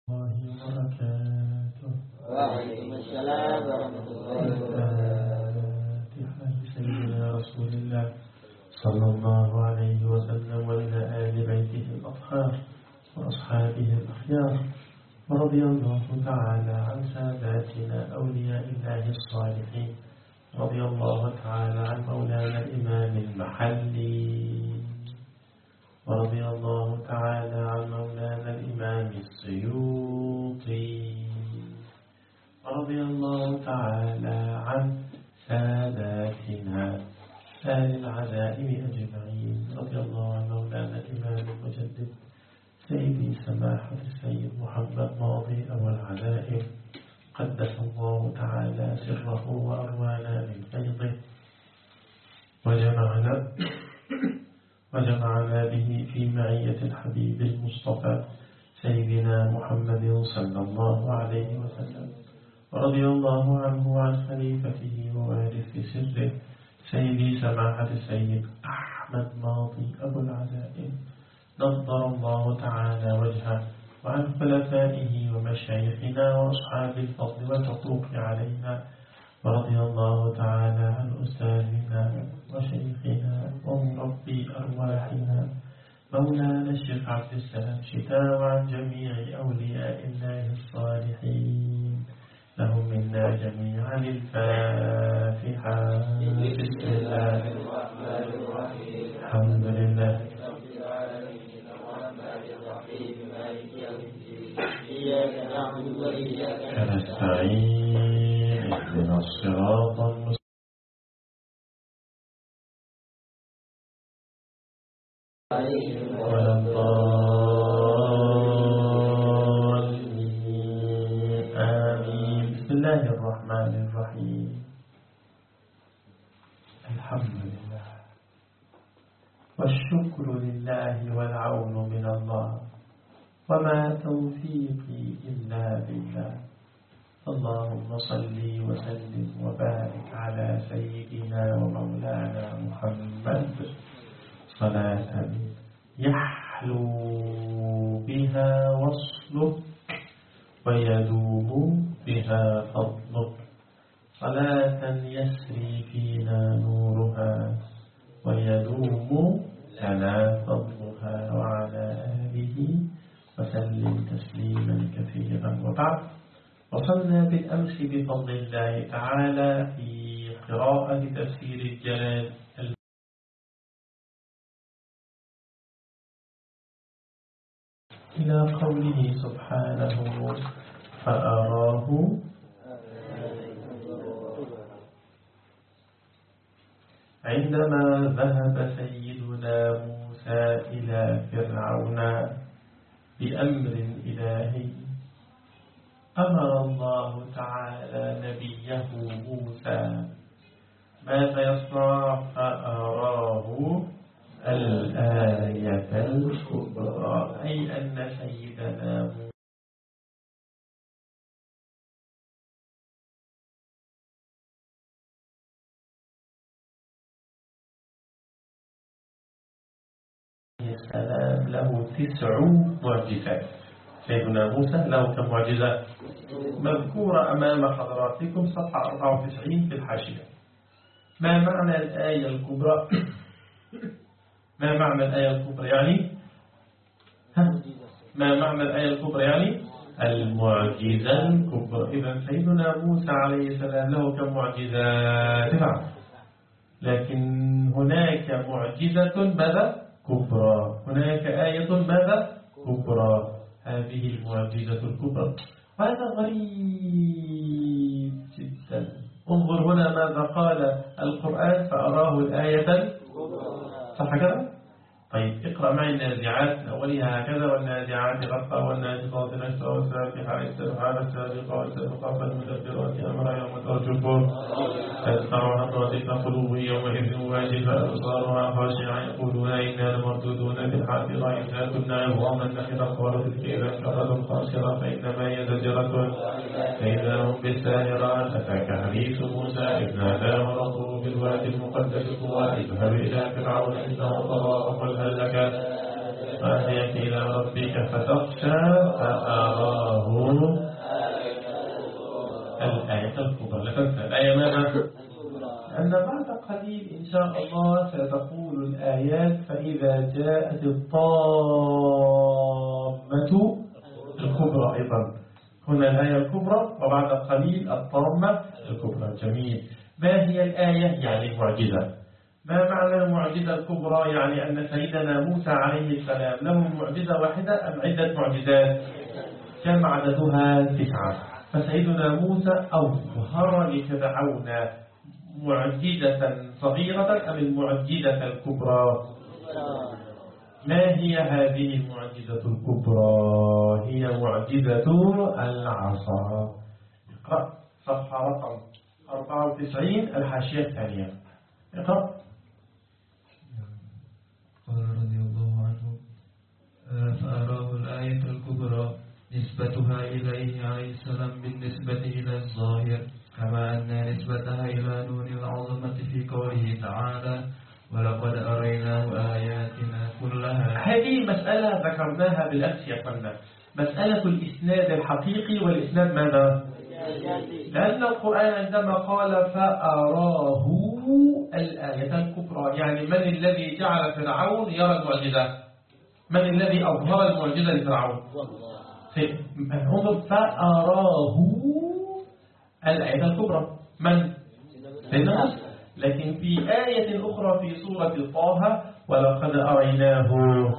الله وبركاته. وعليكم السلام ورحمة الله وبركاته. سيدنا رسول الله صلى الله عليه وسلم وإلى آل بيته الأطهار وأصحابه الأخيار، ورضي الله تعالى عن ساداتنا أولياء الله الصالحين، رضي الله تعالى عن مولانا الإمام المحلي، ورضي الله تعالى عن مولانا الإمام السيوطي، ورضي الله تعالى عن ساداتنا آل العزائم أجمعين، رضي الله عن مولانا الإمام المجدد سيدي سماحة السيد محمد ماضي أبو العزائم، قدس الله تعالى سره وأروانا من فيضه، وجمعنا به في معية الحبيب المصطفى سيدنا محمد صلى الله عليه وسلم، ورضي الله عنه وعن خليفته ووارث سره سيدي سماحة السيد أحمد ماضي أبو العزائم، نضر الله تعالى وجهه، وعن خلفائه ومشايخنا وأصحاب الفضل والحقوق علينا، ورضي الله تعالى عن أستاذنا وشيخنا ومربي أرواحنا مولانا الشيخ عبد السلام شتاء، وعن جميع أولياء الله الصالحين، لهم منا جميعا الفاتحة. بسم الله الرحمن الرحيم، الحمد لله رب العالمين الرحمن الرحيم مالك يوم الدين، إياك نعبد وإياك نستعين، اهدنا الصراط المستقيم ولا الضالين، آمين. بسم الله الرحمن الرحيم، الحمد لله والشكر لله والعون من الله، وما توفيقي إلا بالله. اللهم صل وسلم وبارك على سيدنا ومولانا محمد صلاة يحلو بها وصلك ويدوم بها فضلك، صلاة يسري فينا نورها ويدوم لنا فضلها، وعلى آله وسلم تسليما كثيرا. وبعد، وصلنا بالأمس بفضل الله تعالى في قراءة تفسير الجلال إلى قوله سبحانه فأراه عندما ذهب سيدنا موسى إلى فرعون بأمر إلهي، أمر الله تعالى نبيه موسى ماذا يصنع؟ فأراه الآية الكبرى، أي أن سيدنا موسى السلام له 9 معجزات. سيدنا موسى له كم معجزة؟ مذكورة أمام حضراتكم صفحة 94 في الحاشية. ما معنى الآية الكبرى؟ ما معنى الآية الكبرى يعني؟ ما معنى الآية الكبرى يعني؟ المعجزة الكبرى. إذا سيدنا موسى عليه السلام له كم معجزة؟ 9، لكن هناك معجزة ماذا؟ كبرى. هناك آية ماذا؟ كبرى. هذه المعجزة الكبرى، وهذا غريب جدا. انظر هنا ماذا قال القرآن، فأراه الآية الكبرى، صح كده؟ طيب اقرأ معي النازعات من أولها هكذا: والنازعات غرقا والناشطات نشطا والسابحات سبحا والسابقات والسابقات فالمدبرات أمرا يوم ترجفون تسمعها صادق قلوب يومئذ واجفة أبصارها خاشعة يقولون إنا لمردودون في الحافرة إذا كنا عظاما نخرة وردت إذا كرة خاسرة فإنما هي زجرة فإذا هم بالساهرة. أتاك حديث موسى إذ ناداه ربه بالوادي المقدس طوى اذهب إلى فرعون إنه طغى فقل هل لك أهديك إلى ربك فتخشى فأراه الآية الكبرى. لا تنسى الآية ماذا؟ أن بعد قليل إن شاء الله ستقول الآيات فإذا جاءت الطامة الكبرى. أيضا هنا الآية الكبرى وبعد قليل الطامة الكبرى. جميل. ما هي الآية؟ يعني معجزة. ما معنى المعجزة الكبرى؟ يعني أن سيدنا موسى عليه السلام له معجزة واحدة أم عدة معجزات؟ كم عددها؟ 9. فسيدنا موسى أظهر لفرعون معجزة صغيرة أم المعجزة الكبرى؟ ما هي هذه المعجزة الكبرى؟ هي معجزة العصا. اقرأ صفحة رقم 94 الحاشية الثانية. اقرأ. قال رضي الله عنه فأراه الآية الكبرى نسبتها إليه عليه السلام بالنسبة إلى الظاهر، كما أن نسبتها إلى نور العظمة في قوله تعالى ولقد أريناه آياتنا كلها. هذه مسألة ذكرناها بالأمس يا فندم، مسألة الإسناد الحقيقي والإسناد ماذا؟ لأن القرآن عندما قال فأراه الآية الكبرى يعني من الذي جعل فرعون يرى المعجزة؟ من الذي أظهر المعجزة لفرعون؟ انظر فأراه الآية الكبرى من؟ سيدنا موسى. لكن في آية أخرى في سورة طه ولقد أريناه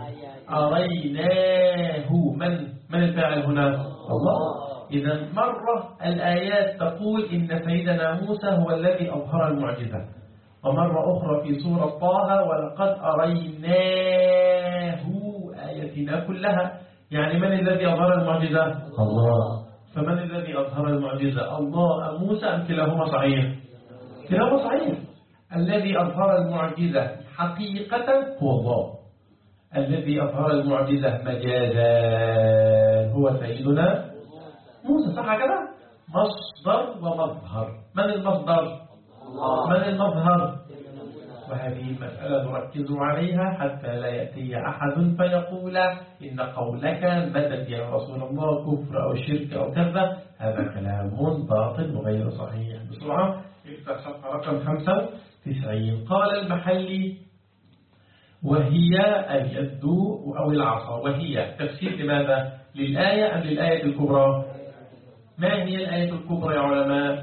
من الفاعل هنا؟ الله. إذا مرة الآيات تقول إن سيدنا موسى هو الذي أظهر المعجزة، ومرة أخرى في سورة طه ولقد أريناه آياتنا كلها. يعني من الذي أظهر المعجزة؟ الله. فمن الذي أظهر المعجزة؟ الله أم موسى أم كلاهما صحيح؟ كلاهما صحيح. الذي أظهر المعجزة حقيقة هو الله، الذي أظهر المعجزة مجازا هو سيدنا موسى. صح كده؟ مصدر ومظهر. من المصدر؟ الله. من المظهر؟ وهذه المسألة نركز عليها حتى لا يأتي أحد فيقول إن قولك مدد يا رسول الله كفر أو شرك أو كذا، هذا كلام باطل وغير صحيح. بسرعة افتح صفحة رقم 95. قال المحلي وهي اليد أو العصا. وهي تفسير لماذا؟ للآية أم للآية الكبرى؟ ما هي الآية الكبرى يا علماء؟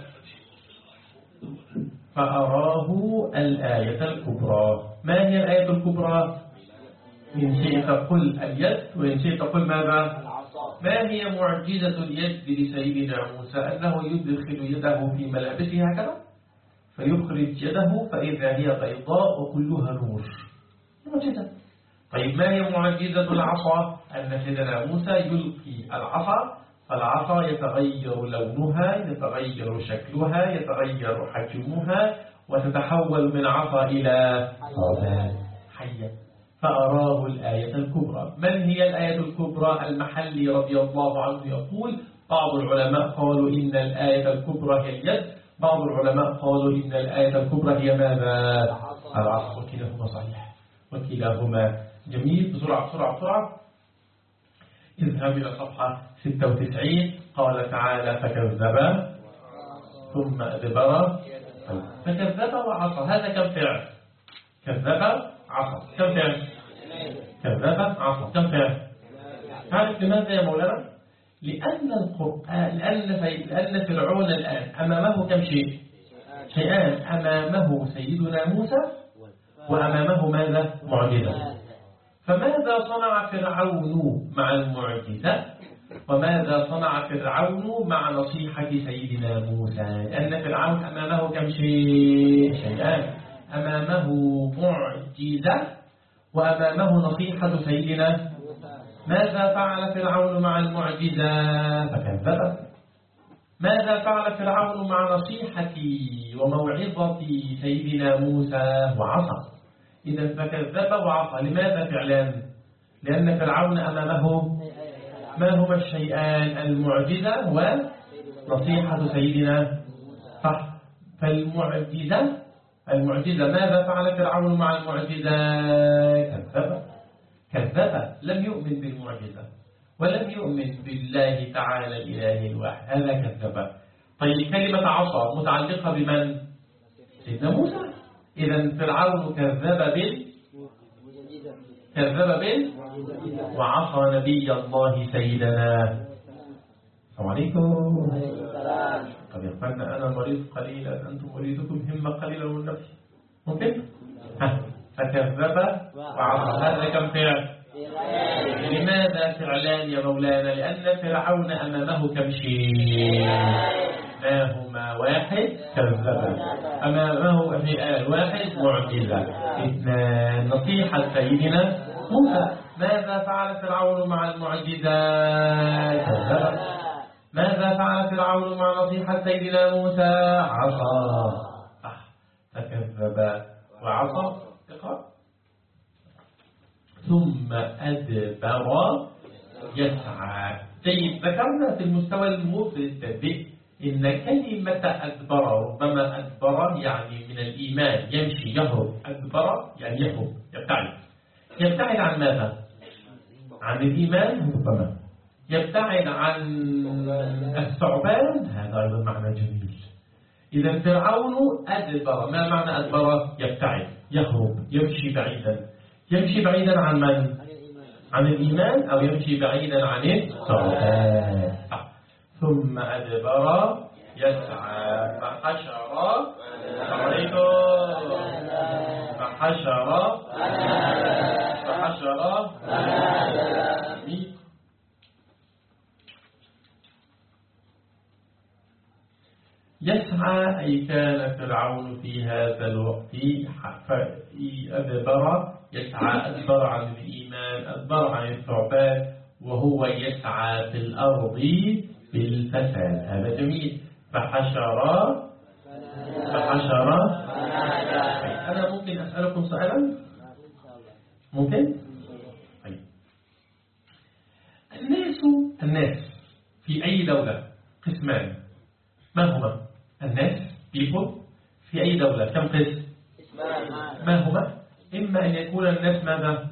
فأراه الآية الكبرى. ما هي الآية الكبرى؟ إن شئت قل اليد وإن شئت قل ماذا؟ ما هي معجزة اليد لسيدنا موسى؟ أنه يدخل يده في ملابسه هكذا فيخرج يده فإذا هي بيضاء وكلها نور. معجزة. طيب ما هي معجزة العصا؟ أن سيدنا موسى يلقي العصا فالعصا يتغير لونها، يتغير شكلها، يتغير حجمها، وتتحول من عصا إلى حية. فأراه الآية الكبرى. من هي الآية الكبرى؟ المحلي رضي الله عنه يقول بعض العلماء قالوا إن الآية الكبرى هي اليد، بعض العلماء قالوا إن الآية الكبرى هي ماذا؟ العصا. وكلاهما صحيح وكلاهما جميل. بسرعة اذهب إلى صفحة 96. قال تعالى فكذب ثم أدبر فكذب وعصى. هذا كم فعل؟ كذب عصى. كم فعل؟ كذب عصى. كم فعل؟ تعرف لماذا يا مولانا؟ لأن القرآن لأن فرعون الآن أمامه كم شيء؟ شيئان. أمامه سيدنا موسى وأمامه ماذا؟ معجزة. فماذا صنع فرعون مع المعجزة؟ وماذا صنع فرعون مع نصيحة سيدنا موسى؟ لأن فرعون أمامه كم شيء؟ شيئان. أمامه معجزة وأمامه نصيحة سيدنا. ماذا فعل فرعون مع المعجزة؟ فكذب. ماذا فعل فرعون مع نصيحة وموعظة سيدنا موسى؟ وعصى. إذا فكذب وعصى. لماذا فعلان؟ لأن فرعون أمامه ما هما الشيئان؟ المعجزة ونصيحة سيدنا. صح. فالمعجزة ماذا فعل فرعون مع المعجزة؟ كذب. لم يؤمن بالمعجزة. ولم يؤمن بالله تعالى الإله الواحد، هذا كذب. طيب كلمة عصى متعلقة بمن؟ سيدنا موسى. إذا فرعون كذب بال وعصى نبي الله سيدنا. السلام عليكم. طب يا اخوانا أنا مريض قليلا، أنتم مريضكم همة قليلا من نفسي، ممكن؟ فكذب وعصى، هذا كم فعل؟ لماذا فعلان يا مولانا؟ لأن فرعون أمامه كم شيء؟ ما هما؟ واحد كذب، أمامه شيئان، واحد معجزة، اثنان نصيحة سيدنا موسى. ماذا فعل فرعون مع المعجزات؟ كذب. ماذا فعل فرعون مع نصيحة سيدنا موسى؟ عصى. فكذب وعصى. اقرأ. ثم أدبر يسعى. جيد، ذكرنا في المستوى المبتدئ إن كلمة أدبر ربما أدبر يعني من الإيمان، يمشي يهرب، أدبر يعني يهرب، يبتعد عن ماذا؟ عن الإيمان ربما، يبتعد عن الثعبان، هذا أيضا معنى جميل. إذا فرعون أدبر، ما معنى أدبر؟ يبتعد، يهرب، يمشي بعيدا. يمشي بعيدا عن من؟ عن الإيمان، أو يمشي بعيدا عن الثعبان. ثم أدبر يسعى فحشر. فحشر. يسعى أي كان فرعون في هذا الوقت أدبر يسعى، أدبر عن الإيمان، أدبر عن الثعبان، وهو يسعى في الأرض بالفساد. هذا جميل. فحشر. أنا ممكن أسألكم سؤالا؟ ممكن؟ طيب. الناس في أي دولة قسمان، ما هما؟ الناس people في أي دولة كم قسم؟ ما هما؟ إما أن يكون الناس ماذا؟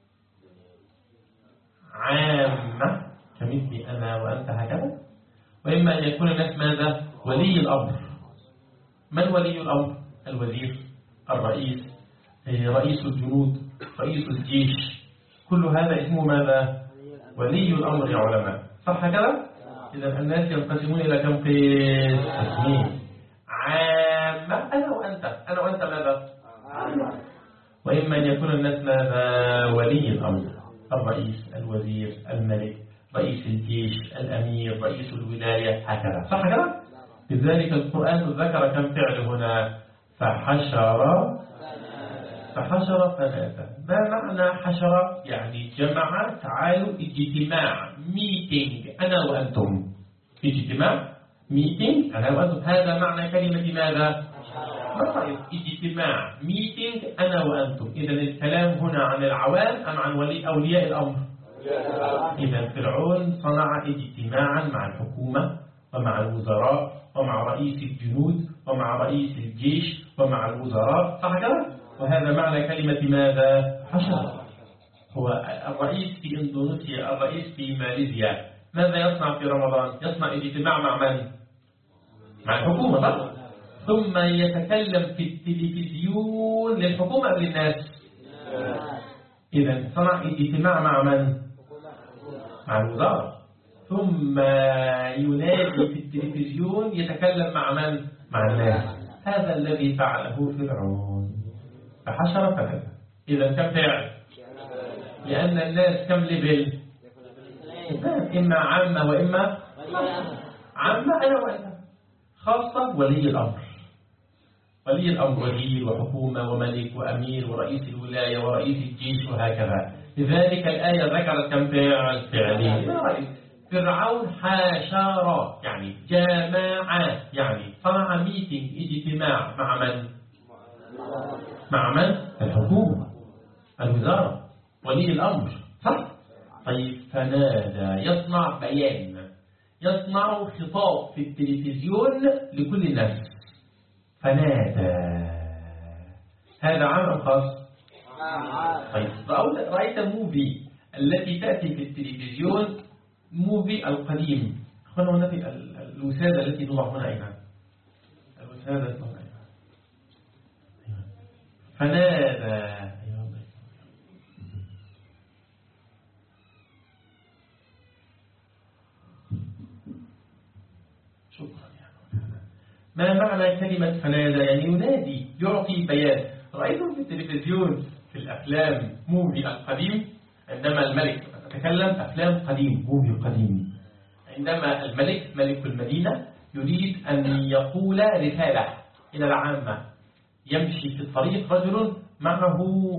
عامة كمثل أنا وأنت هكذا، وإما أن يكون الناس ماذا؟ ولي الأمر. من ولي الأمر؟ الوزير، الرئيس، رئيس الجنود، رئيس الجيش، كل هذا اسمه ماذا؟ ولي الأمر يا علماء، صح كذا؟ إذا الناس ينقسمون إلى كم قسم؟ عامة، أنا وأنت ماذا؟ وإما أن يكون الناس ماذا؟ ولي الأمر، الرئيس، الوزير، الملك، رئيس الجيش، الأمير، رئيس الولاية، هكذا، صح كذا؟ لذلك القرآن ذكر كم فعل هنا؟ فحشر فنادى. ما معنى حشر؟ يعني جمع، تعالوا اجتماع، ميتينج، أنا وأنتم، اجتماع، ميتينج، أنا وأنتم، هذا معنى كلمة ماذا؟ اجتماع، ميتينج، أنا وأنتم. إذا الكلام هنا عن العوام أم عن أولياء الأمر؟ إذا فرعون صنع اجتماعا مع الحكومة ومع الوزراء ومع رئيس الجنود ومع رئيس الجيش ومع الوزراء، صح كده؟ وهذا معنى كلمة ماذا؟ حشر. هو الرئيس في إندونيسيا، الرئيس في ماليزيا، ماذا يصنع في رمضان؟ يصنع اجتماع مع من؟ مع الحكومة، صح؟ ثم يتكلم في التلفزيون للحكومة أو للناس؟ إذا صنع اجتماع مع من؟ مع الوزارة. ثم ينادي في التلفزيون، يتكلم مع من؟ مع الناس. هذا الذي فعله فرعون. فحشر فنادى. إذا كم فعل؟ لأن الناس كم ليفل؟ إما عامة وإما عامة، أنا وأنت، خاصة ولي الأمر. ولي الأمر وزير وحكومة وملك وأمير ورئيس الولاية ورئيس الجيش وهكذا. لذلك الآية ذكرت كم فعل؟ فعلين. فرعون حاشر يعني جماعة، يعني صنع ميتينج، اجتماع مع من؟ مع من؟ الحكومة، الوزارة، ولي الأمر، صح؟ طيب فنادى، يصنع بيان، يصنع خطاب في التلفزيون لكل الناس. فنادى، هذا عام أم خاص؟ طيب رأيت موفي التي تأتي في التلفزيون الموفي القديم. أخوانا هنا في الوسادة التي توضع هنا أيضا، الوسادة التي توضع أيضا. فنادى. ما معنى كلمة فنادى؟ يعني ينادي، يعطي بيان. رأيتم في التلفزيون في الأفلام موفي القديم عندما الملك تكلم، أفلام قديم موفي قديم، عندما الملك ملك المدينة يريد أن يقول رسالة إلى العامة، يمشي في الطريق رجل معه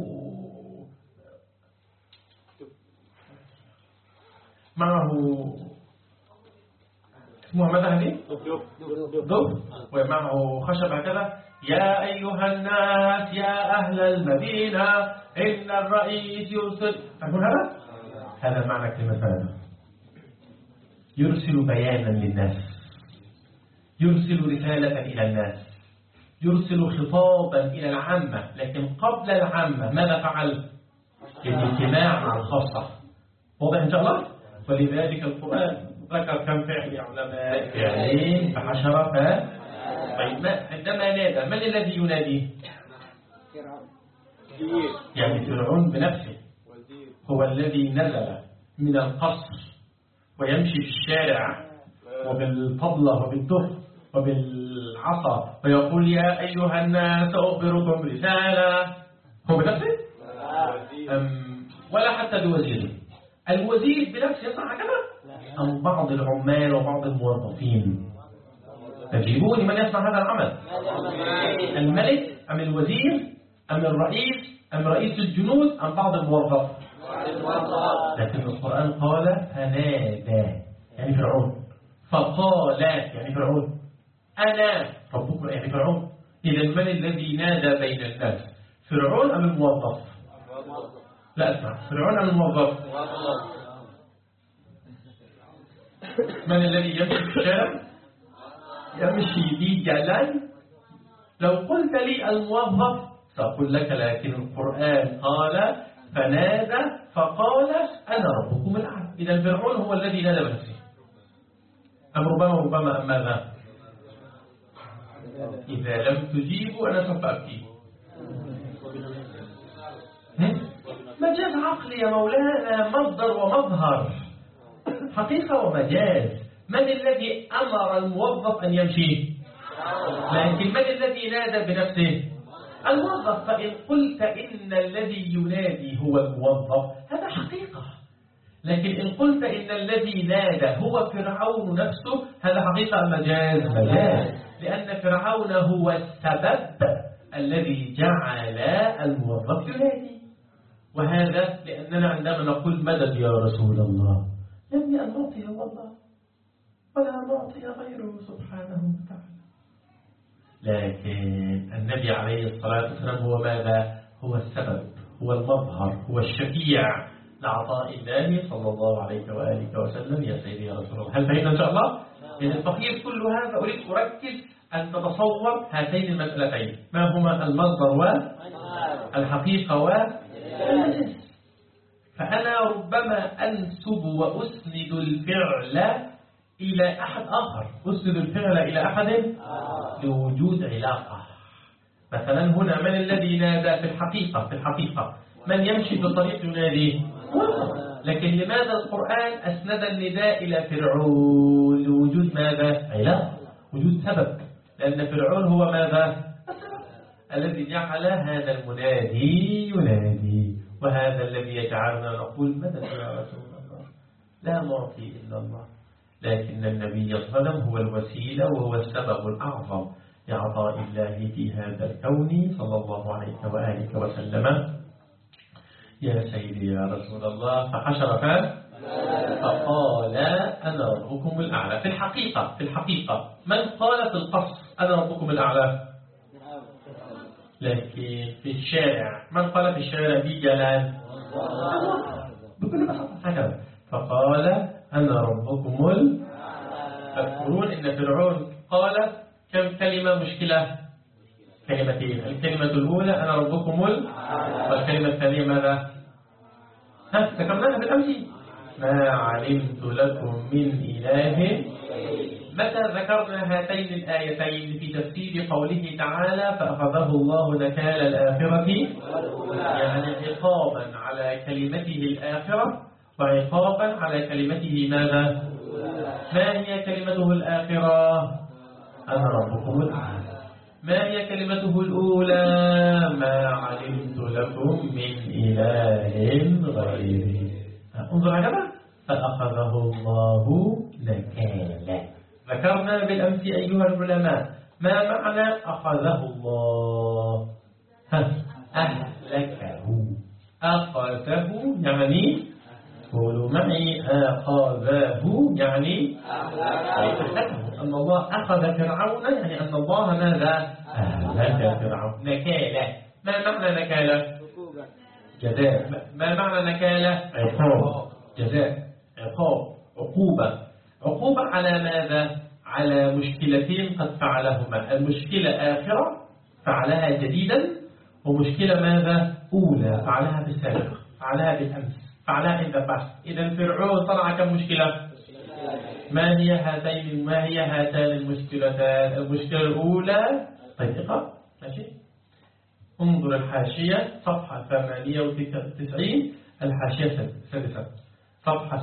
اسمه ماذا هذه؟ دب، ومعه خشب هكذا. يا أيها الناس يا أهل المدينة إن الرئيس يرسل. تقول هذا معنى كلمة فنادى. يرسل بيانا للناس، يرسل رسالة إلى الناس، يرسل خطابا إلى العامة. لكن قبل العامة ماذا فعل؟ الاجتماع مع الخاصة. واضح إن شاء الله؟ ولذلك القرآن ذكر كم فعل يا علماء؟ فعلين فحشر طيب عندما نادى من الذي ينادي؟ يعني فرعون بنفسه هو الذي نزل من القصر ويمشي في الشارع وبالطبلة وبالدف وبالعصا ويقول يا أيها الناس أخبركم رسالة. هو بنفسه؟ ولا حتى بوزيره. الوزير بنفسه يصنع هكذا؟ أم بعض العمال وبعض الموظفين؟ تجيبوني من يصنع هذا العمل؟ الملك أم الوزير أم الرئيس أم رئيس الجنود أم بعض الموظف؟ لكن القرآن قال فنادى يعني فرعون، فقال يعني فرعون، أنا ربكم يعني فرعون. إذا من الذي نادى بين الناس؟ فرعون أم الموظف؟ لا أسمع، فرعون أم الموظف؟ من الذي يمشي في الشارع؟ يمشي بجلال. لو قلت لي الموظف سأقول لك، لكن القرآن قال فنادى فقال أنا ربكم الأعلى. إذا فرعون هو الذي نادى بنفسه أم ربما أم ماذا؟ إذا لم تجيبوا أنا سوف أبكي. مجاز عقلي يا مولانا، مصدر ومظهر، حقيقة ومجاز. من الذي أمر الموظف أن يمشي؟ لكن من الذي نادى بنفسه؟ الموظف. فإن قلت إن الذي ينادي هو الموظف هذا حقيقة، لكن إن قلت إن الذي نادى هو فرعون نفسه هذا حقيقة مجاز. مجاز، لأن فرعون هو السبب الذي جعل الموظف ينادي. وهذا لأننا عندما نقول مدد يا رسول الله لم نعطي هو الله ولا نعطي غيره سبحانه وتعالى. لكن النبي عليه الصلاة والسلام هو ماذا؟ هو السبب، هو المظهر، هو الشفيع لعطاء الله صلى الله عليه وآله وسلم. يا سيدي يا رسول الله، هل فهمنا إن شاء الله؟ يعني التقييد كل هذا أريد أركز أن تتصور هاتين المسألتين، ما هما المصدر والحقيقة والمجاز. فأنا ربما أنسب وأسند الفعل إلى أحد آخر، أسند الفعل إلى أحد لوجود علاقة. مثلا هنا من الذي نادى في الحقيقة من يمشي في الطريق ينادي، لكن لماذا القرآن أسند النداء إلى فرعون؟ لوجود ماذا؟ علاقة، وجود سبب. لأن فرعون هو ماذا؟ الذي جعل هذا المنادي ينادي. وهذا الذي يجعلنا نقول مدد يا رسول الله، لا معطي إلا الله. لكن النبي صلى الله عليه وسلم هو الوسيلة وهو السبب الأعظم لعطاء الله في هذا الكون صلى الله عليه وآله وسلم. يا سيدي يا رسول الله، فحشر فقال أنا ربكم الأعلى. في الحقيقة من قال في القصر أنا ربكم الأعلى؟ لكن في الشارع من قال في الشارع بجلال؟ بكل بساطة هكذا. فقال أنا ربكم الأعلى. تذكرون إن فرعون قال كم كلمة مشكلة؟ كلمتين. الكلمة الأولى أنا ربكم الأعلى، والكلمة الثانية ماذا؟ ذكرناها بالأمس. ما علمت لكم من إله. متى ذكرنا هاتين الآيتين في تفسير قوله تعالى فأخذه الله نكال الآخرة، يعني عقابا على كلمته الآخرة وعقابا على كلمته ماذا؟ ما هي كلمته الآخرة؟ أنا ربكم الأعلى. ما هي كلمته الأولى؟ ما علمت لكم من إله غيري. انظر هكذا فأخذه الله نكالا. ذكرنا بالأمس أيها العلماء ما معنى أخذه الله؟ أهلكه. أخذه يعني قولوا معي أخذه يعني أهلكه. أن الله أخذ فرعون يعني أن الله ماذا؟ أهلك فرعون. نكالا. ما معنى نكالا؟ جزاء. ما معنى نكالا؟ عقاب. جزاء. عقاب. عقوبة. عقوبة على ماذا؟ على مشكلتين قد فعلهما. المشكلة آخرة فعلها جديدا، ومشكلة ماذا؟ أولى فعلها بالسابق، فعلها بالأمس، فعلها عند البحث. إذا فرعون صنع كم مشكلة؟ ما هي هاتان المشكلتان؟ المشكلة الأولى. طيب اقرأ. ماشي. انظر الحاشية صفحة 98 الحاشية السادسة. صفحة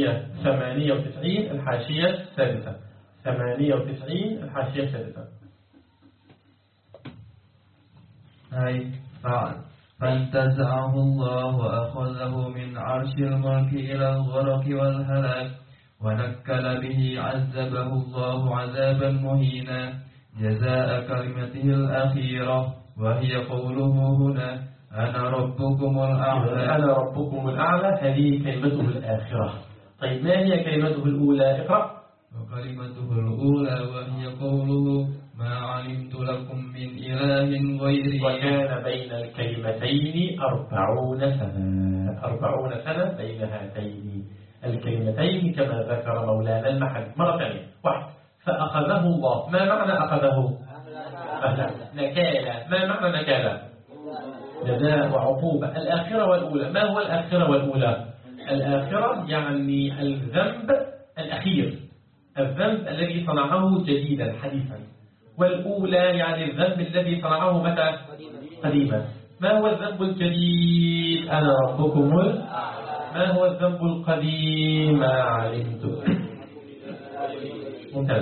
98 الحاشية السادسة. 98 الحاشية السادسة. أي فانتزعه الله وأخذه من عرش الملك إلى الغرق والهلاك ونكل به، عذبه الله عذابا مهينا جزاء كلمته الأخيرة وهي قوله هنا أنا ربكم الأعلى. أنا ربكم الأعلى هذه كلمته الآخرة. طيب ما هي كلمته الأولى؟ اقرأ. وكلمته الأولى وهي قوله ما علمت لكم من إله غيري. وكان بين الكلمتين 40 سنة. 40 سنة بين هاتين الكلمتين كما ذكر مولانا المحل. مرة ثانية. واحد. فأخذه الله. ما معنى أخذه؟ نكالا. ما معنى نكالا؟ جزاء وعقوبة. الآخرة والأولى. ما هو الآخرة والأولى؟ الآخرة يعني الذنب الأخير، الذنب الذي صنعه جديدا حديثا. والأولى يعني الذنب الذي صنعه متى؟ قديما. ما هو الذنب الجديد؟ أنا ربكم. ما هو الذنب القديم؟ ما علمت. ممتاز.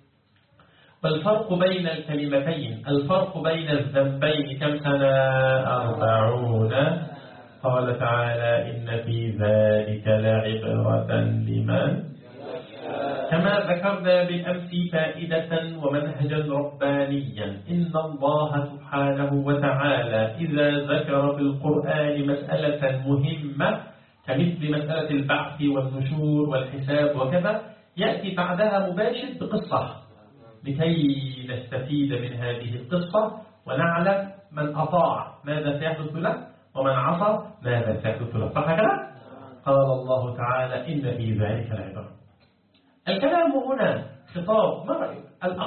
والفرق بين الكلمتين، الفرق بين الذنبين كم سنة؟ 40. قال تعالى إن في ذلك لعبرة لمن. كما ذكرنا بالأمس فائدة ومنهجا ربانيا. إن الله سبحانه وتعالى إذا ذكر في القرآن مسألة مهمة كمثل مسألة البعث والنشور والحساب وكذا، يأتي بعدها مباشر بقصة لكي نستفيد من هذه القصة ونعلم من أطاع ماذا سيحدث له ومن عصى ماذا سيحدث له. فهكذا قال الله تعالى إن في ذلك لعبرة. الكلام هنا خطاب ما رأيك؟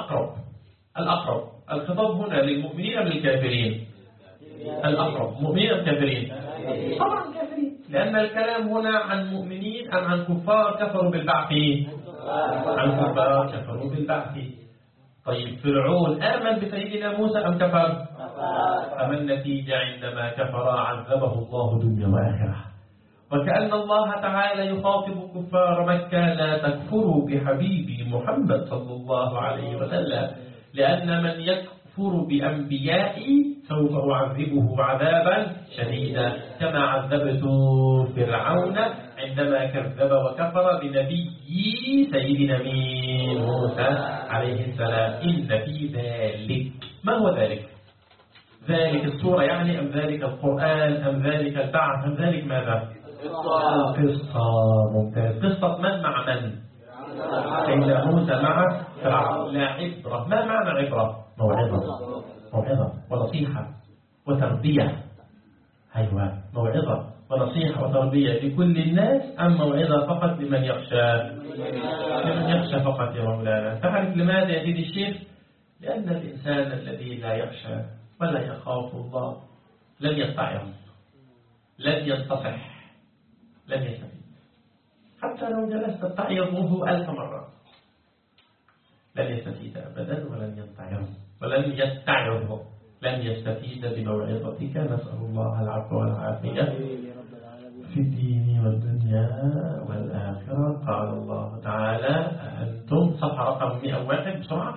الأقرب الخطاب هنا للمؤمنين أم للكافرين؟ الأقرب مؤمنين أم كافرين؟ طبعا كافرين، لأن الكلام هنا عن مؤمنين أم عن كفار كفروا بالبعث؟ عن كفار كفروا بالبعث. طيب فرعون آمن بسيدنا موسى أم كفر؟ أما النتيجة عندما كفر عذبه الله دنيا وآخرة. وكأن الله تعالى يخاطب كفار مكة لا تكفروا بحبيبي محمد صلى الله عليه وسلم، لأن من يكفر بأنبيائي سوف أعذبه عذابا شديدا كما عذبت فرعون عندما كذب وكفر بنبي سيدنا موسى عليه السلام. إن في ذلك. ما هو ذلك؟ ذلك السورة يعني أم ذلك القرآن أم ذلك البعث أم ذلك ماذا؟ القصة. ممتاز. قصة من مع من؟ سيدنا موسى مع فرعون. لا عبرة. ما معنى عبرة؟ موعظة ونصيحة وتربية. أيوة موعظة ونصيحة وتربية لكل الناس أم موعظة فقط لمن يخشى؟ لمن يخشى فقط يا مولانا. تعرف لماذا يا سيدي الشيخ؟ لأن الإنسان الذي لا يخشى ولا يخاف الله لن يتعظ، لن ينتصح، لن يستفيد. حتى لو جلست تعظه 1000 مرة لن يستفيد أبدا ولن يتعظه لن يستفيد بموعظتك. نسأل الله العفو والعافية في الدين والدنيا والآخرة. قال الله تعالى أنتم، صفحة رقم 101 بسرعة،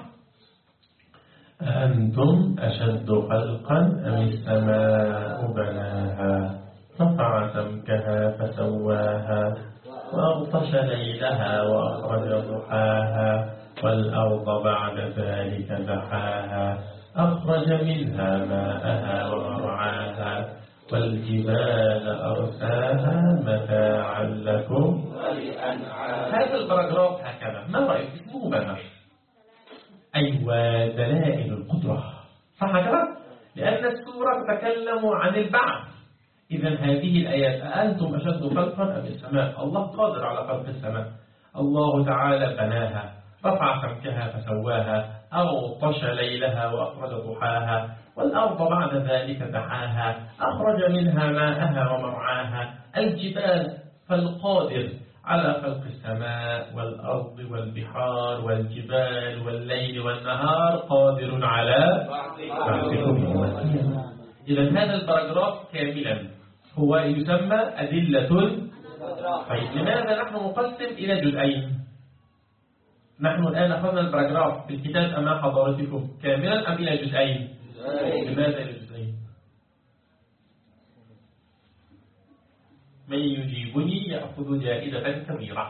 أنتم أشد خلقا أم السماء بناها رفع سمكها فسواها وأغطش ليلها وأخرج ضحاها والأرض بعد ذلك دحاها أخرج منها ماءها ومرعاها والجبال أرساها متاعا لكم ولأنعامكم. هذا البراجراف هكذا، ما رأيك؟ اسمه بنر، أيوة دلائل القدرة، صح كده؟ لأن السورة تتكلم عن البعث. إذا هذه الآيات أأنتم أشد خلقا أم السماء؟ الله قادر على خلق السماء. الله تعالى بناها، رفع سمكها فسواها، أغطش ليلها وأخرج ضحاها، والأرض بعد ذلك دحاها، أخرج منها ماءها ومرعاها، الجبال، فالقادر على خلق السماء والأرض والبحار والجبال والليل والنهار قادر على بعثكم يوم القيامة. إذا هذا البراجراف كاملا هو يسمى أدلة. طيب لماذا نحن نقسم إلى جزئين؟ نحن الآن أخذنا البراجراف في الكتاب أمام حضراتكم كاملا أم إلى جزئين؟ لماذا إلى جزئين؟ من يجيبني يأخذ جائزة كبيرة.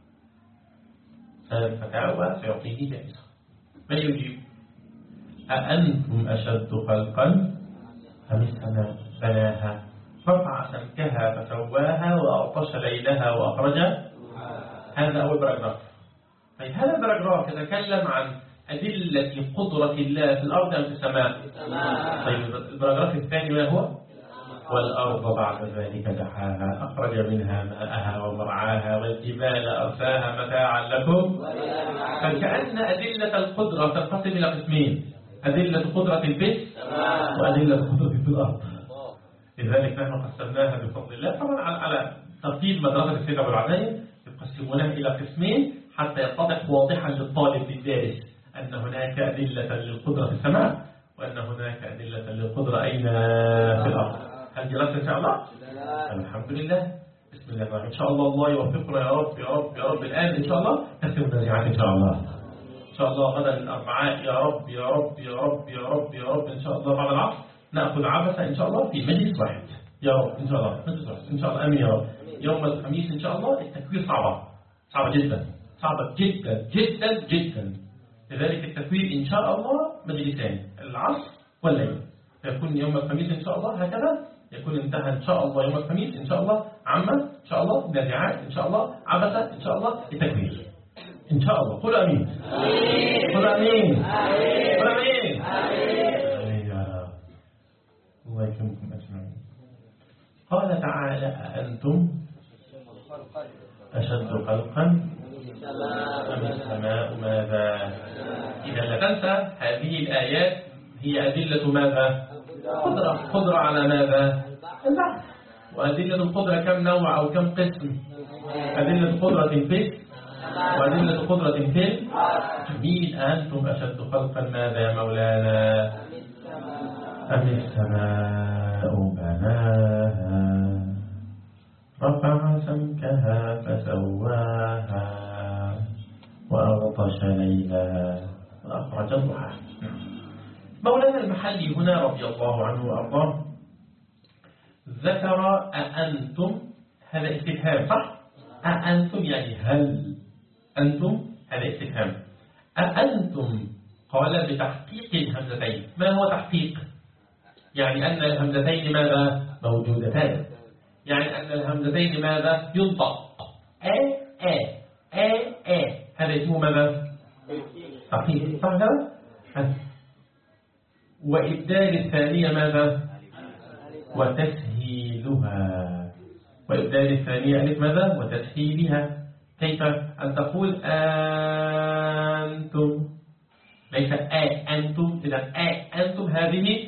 سيفتعوا سيعطيه جائزة. من يجيب؟ أأنتم أشد خلقا أم السماء بناها رفع سمكها فسواها وأغطش ليلها وأخرج. هذا أول باراجراف. طيب هذا الباراجراف يتكلم عن أدلة قدرة الله في الأرض أم في السماء؟ طيب الباراجراف الثاني ما هو؟ والأرض بعد ذلك دحاها أخرج منها ماءها ومرعاها والجبال أرساها متاعا لكم. فكأن أدلة القدرة تنقسم إلى قسمين: أدلة قدرة في السماء وأدلة قدرة في الأرض. لذلك نحن قسمناها بفضل الله طبعا على ترتيب مدرسة السيد أبو العزايم، يقسمونها إلى قسمين حتى يتضح واضحا للطالب للدارس أن هناك أدلة للقدرة في السماء وأن هناك أدلة للقدرة أين في الأرض. هل جلست إن شاء الله؟ الحمد لله. بسم الله الرحمن. إن شاء الله الله يوفقنا يا رب يا رب يا رب. الآن إن شاء الله تكتب النازعات إن شاء الله. إن شاء الله غدا الأربعاء يا رب يا رب يا رب يا رب يا رب. إن شاء الله بعد العصر نأخذ عبثة إن شاء الله في مجلس واحد يا رب إن شاء الله. مجلس واحد إن شاء الله. آمين يا رب. يوم الخميس إن شاء الله التكوير صعبة جدا، صعبة جدا جدا جدا. لذلك التكوير إن شاء الله مجلسين، العصر والليل. فيكون يوم الخميس إن شاء الله هكذا، يكون انتهى إن شاء الله يوم الخميس إن شاء الله عامة إن شاء الله، نازعات إن شاء الله، عبثة إن شاء الله، التكوير إن شاء الله. قولوا أمين. قولوا أمين. قولوا أمين. آمين يا رب. الله يكرمكم أجمعين. قال تعالى أأنتم أشد خلقا أم السماء ماذا؟ إذا لا تنسى هذه الآيات هي أدلة ماذا؟ قدرة على ماذا؟ البعث. وأدلة القدرة كم نوع أو كم قسم؟ أدلة قدرة في وأدلة قدرة في جميل. أنتم أشد خلقا ماذا يا مولانا؟ أم السماء بناها رفع سمكها فسواها وأغطش ليلها وأخرج ضحاها. مولانا المحلي هنا رضي الله عنه وأرضاه ذكر أأنتم، هذا استفهام صح؟ أأنتم يعني هل أنتم، هذا استفهام. أأنتم قال بتحقيق الهمزتين. ما هو تحقيق؟ يعني أن الهمزتين ماذا؟ موجودتان. يعني أن الهمزتين ماذا؟ ينطق هذا اسمه ماذا؟ تحقيق صح كده؟ وإبدال الثانية ماذا؟ وتسهيلها. وإبدال الثانية ألف ماذا؟ وتسهيلها. كيف؟ أن تقول أنتم، ليس أنتم. إذا أنتم هذه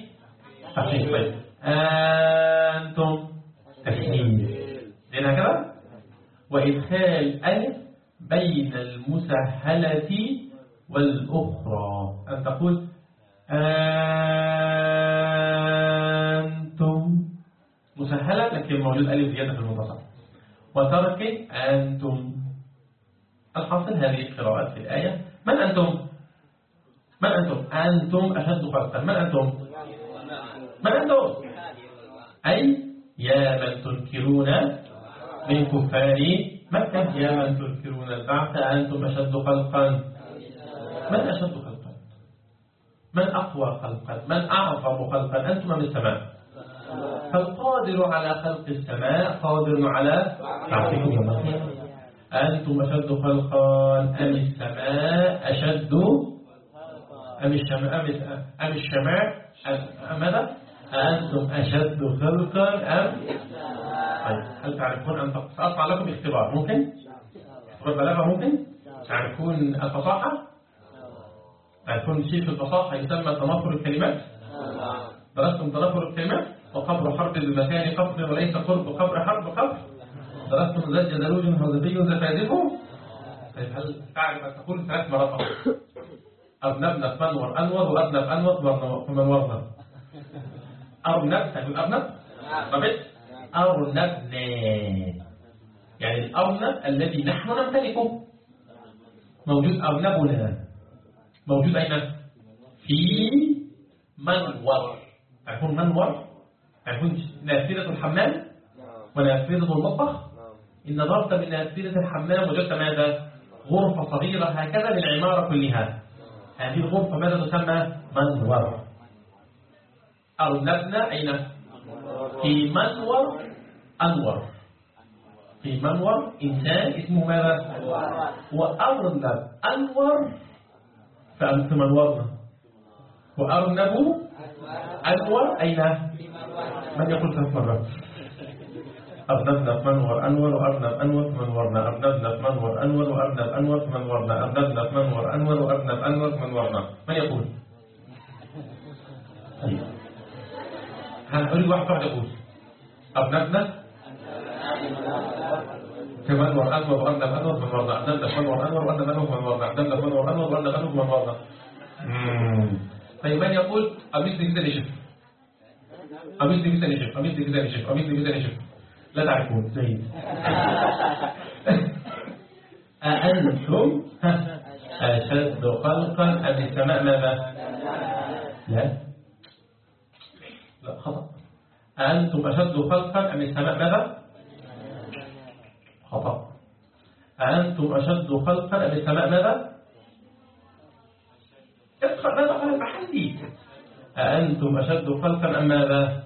تحقيق، أنتم تسهيل. لأن هكذا وإدخال ألف بين المسهلة والأخرى، أن تقول أنتم مسهلة لكن موجود ألف زيادة في المنتصف، وترك أنتم. الحاصل هذه القراءات في الآية. من أنتم؟ من أنتم؟ أنتم أشد خلقا. من أنتم؟ من أنتم؟ أي يا من تنكرون من كفار مكة، يا من تنكرون البعث، أنتم أشد خلقا. من أشد خلقا؟ من أقوى خلقا؟ من أعظم خلقا؟ أنتم من السماء، فالقادر على خلق السماء قادر على بعثكم يوم القيامة. أنتم أشد خلقا أم السماء أشد أم السماء أم ماذا؟ أنتم أشد خلقا أم. طيب هل تعرفون أن سأطلع لكم اختبار؟ ممكن؟ اختبار بلاغة ممكن؟ تعرفون الفصاحة؟ تعرفون شيء في الفصاحة يسمى تنافر الكلمات؟ درستم تنافر الكلمات؟ وقبر حرب بمكان قبر وليس قرب قبر حرب قبر. درستم ذات جدلوج هزبي زفادفه؟ طيب هل تعرف أن تقول 3 مرات أبنبنا فنور أنور وأبنب أنور فمن ورنا أرنب. تقول أرنب؟ طبعا أرنبنا يعني الأرنب الذي نحن نمتلكه موجود. أرنبنا موجود أين؟ في منور. تعرفون منور؟ تعرفون نافذة الحمام ونافذة المطبخ؟ إن نظرت من نافذة الحمام وجدت ماذا؟ غرفة صغيرة هكذا للعمارة كلها. هذه الغرفة ماذا تسمى؟ منور. أرنبنا أين؟ في منور أنور. في منور إنسان اسمه ماذا؟ وأرنب أنور فأنت منورنا. وأرنب أنور أين؟ من يقول 3 مرات؟ أرنبنا فمنور أنور وأرنب أنور فمنورنا. أرنبنا فمنور أنور وأرنب أنور فمنورنا. أرنبنا فمنور أنور وأرنب أنور فمنورنا. من يقول؟ هنقول واحد يقول أرنبنا فمنور أنور وأرنب أنور فمنورنا. أرنبنا فمنور أنور وأرنب أنور فمنورنا. أرنبنا فمنور أنور وأرنب أنور فمنورنا. طيب من يقول أمثل كده نشف؟ أمثل كده نشف؟ أمثل كده نشف؟ أمثل كده نشف؟ لا تعرفون. جيد. أأنتم أشد خلقا أم السماء ماذا؟ لا خطأ. أأنتم أشد خلقا أم السماء ماذا؟ خطأ. أأنتم أشد خلقا أم السماء ماذا؟ ماذا قال المحلي؟ أأنتم أشد خلقا أم ماذا؟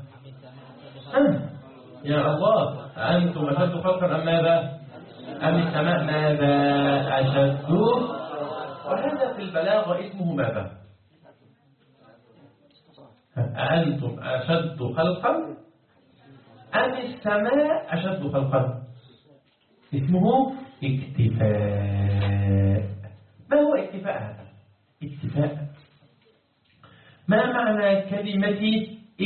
يا الله. أأنتم أشد خلقا أم ماذا؟ أم السماء ماذا أشد؟ وهذا في البلاغة اسمه ماذا؟ أأنتم أشد خلقا أم السماء أشد خلقا؟ اسمه اكتفاء. ما هو اكتفاء هذا؟ اكتفاء. ما معنى كلمة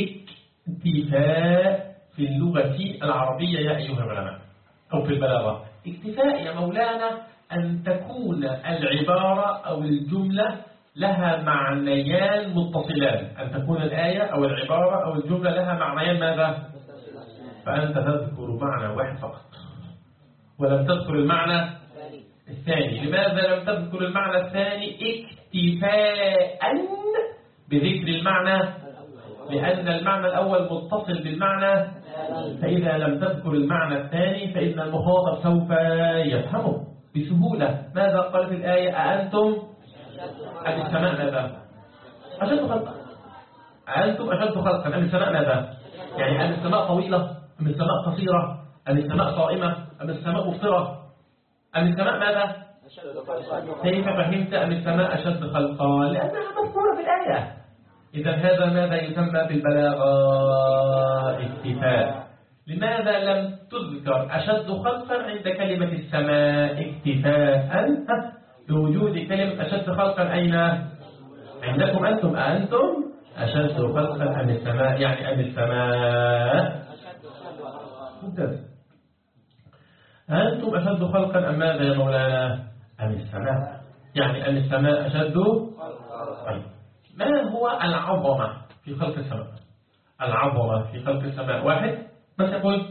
اكتفاء في اللغة العربية يا أيها العلماء أو في البلاغة؟ اكتفاء يا مولانا أن تكون العبارة أو الجملة لها معنيان متصلان. أن تكون الآية أو العبارة أو الجملة لها معنيان ماذا؟ فأنت تذكر معنى واحد فقط ولم تذكر المعنى الثاني. لماذا لم تذكر المعنى الثاني؟ اكتفاء بذكر المعنى، لأن المعنى الأول متصل بالمعنى، فإذا لم تذكر المعنى الثاني فإن المخاطب سوف يفهمه بسهولة. ماذا قال في الآية؟ أأنتم أم السماء ماذا؟ أشد خلقا. أأنتم أشد خلقا أم السماء ماذا؟ يعني أم السماء طويلة أم السماء قصيرة؟ أم السماء صائمة أم السماء مفطرة؟ أم السماء ماذا؟ كيف فهمت أم السماء أشد خلقا؟ لأنها مذكورة في الآية. إذا هذا ماذا يسمى بالبلاغة؟ اكتفاء. لماذا لم تذكر أشد خلقا عند كلمة السماء اكتفاء بوجود كلمة أشد خلقا أين؟ عندكم أنتم. أنتم أشد خلقا أم السماء؟ يعني أم السماء. ممتاز. أنتم أشد خلقا أم ماذا يا مولانا؟ أم السماء؟ يعني أم السماء أشد؟ طيب ما هو العظمة في خلق السماء؟ العظمة في خلق السماء واحد ما تقول؟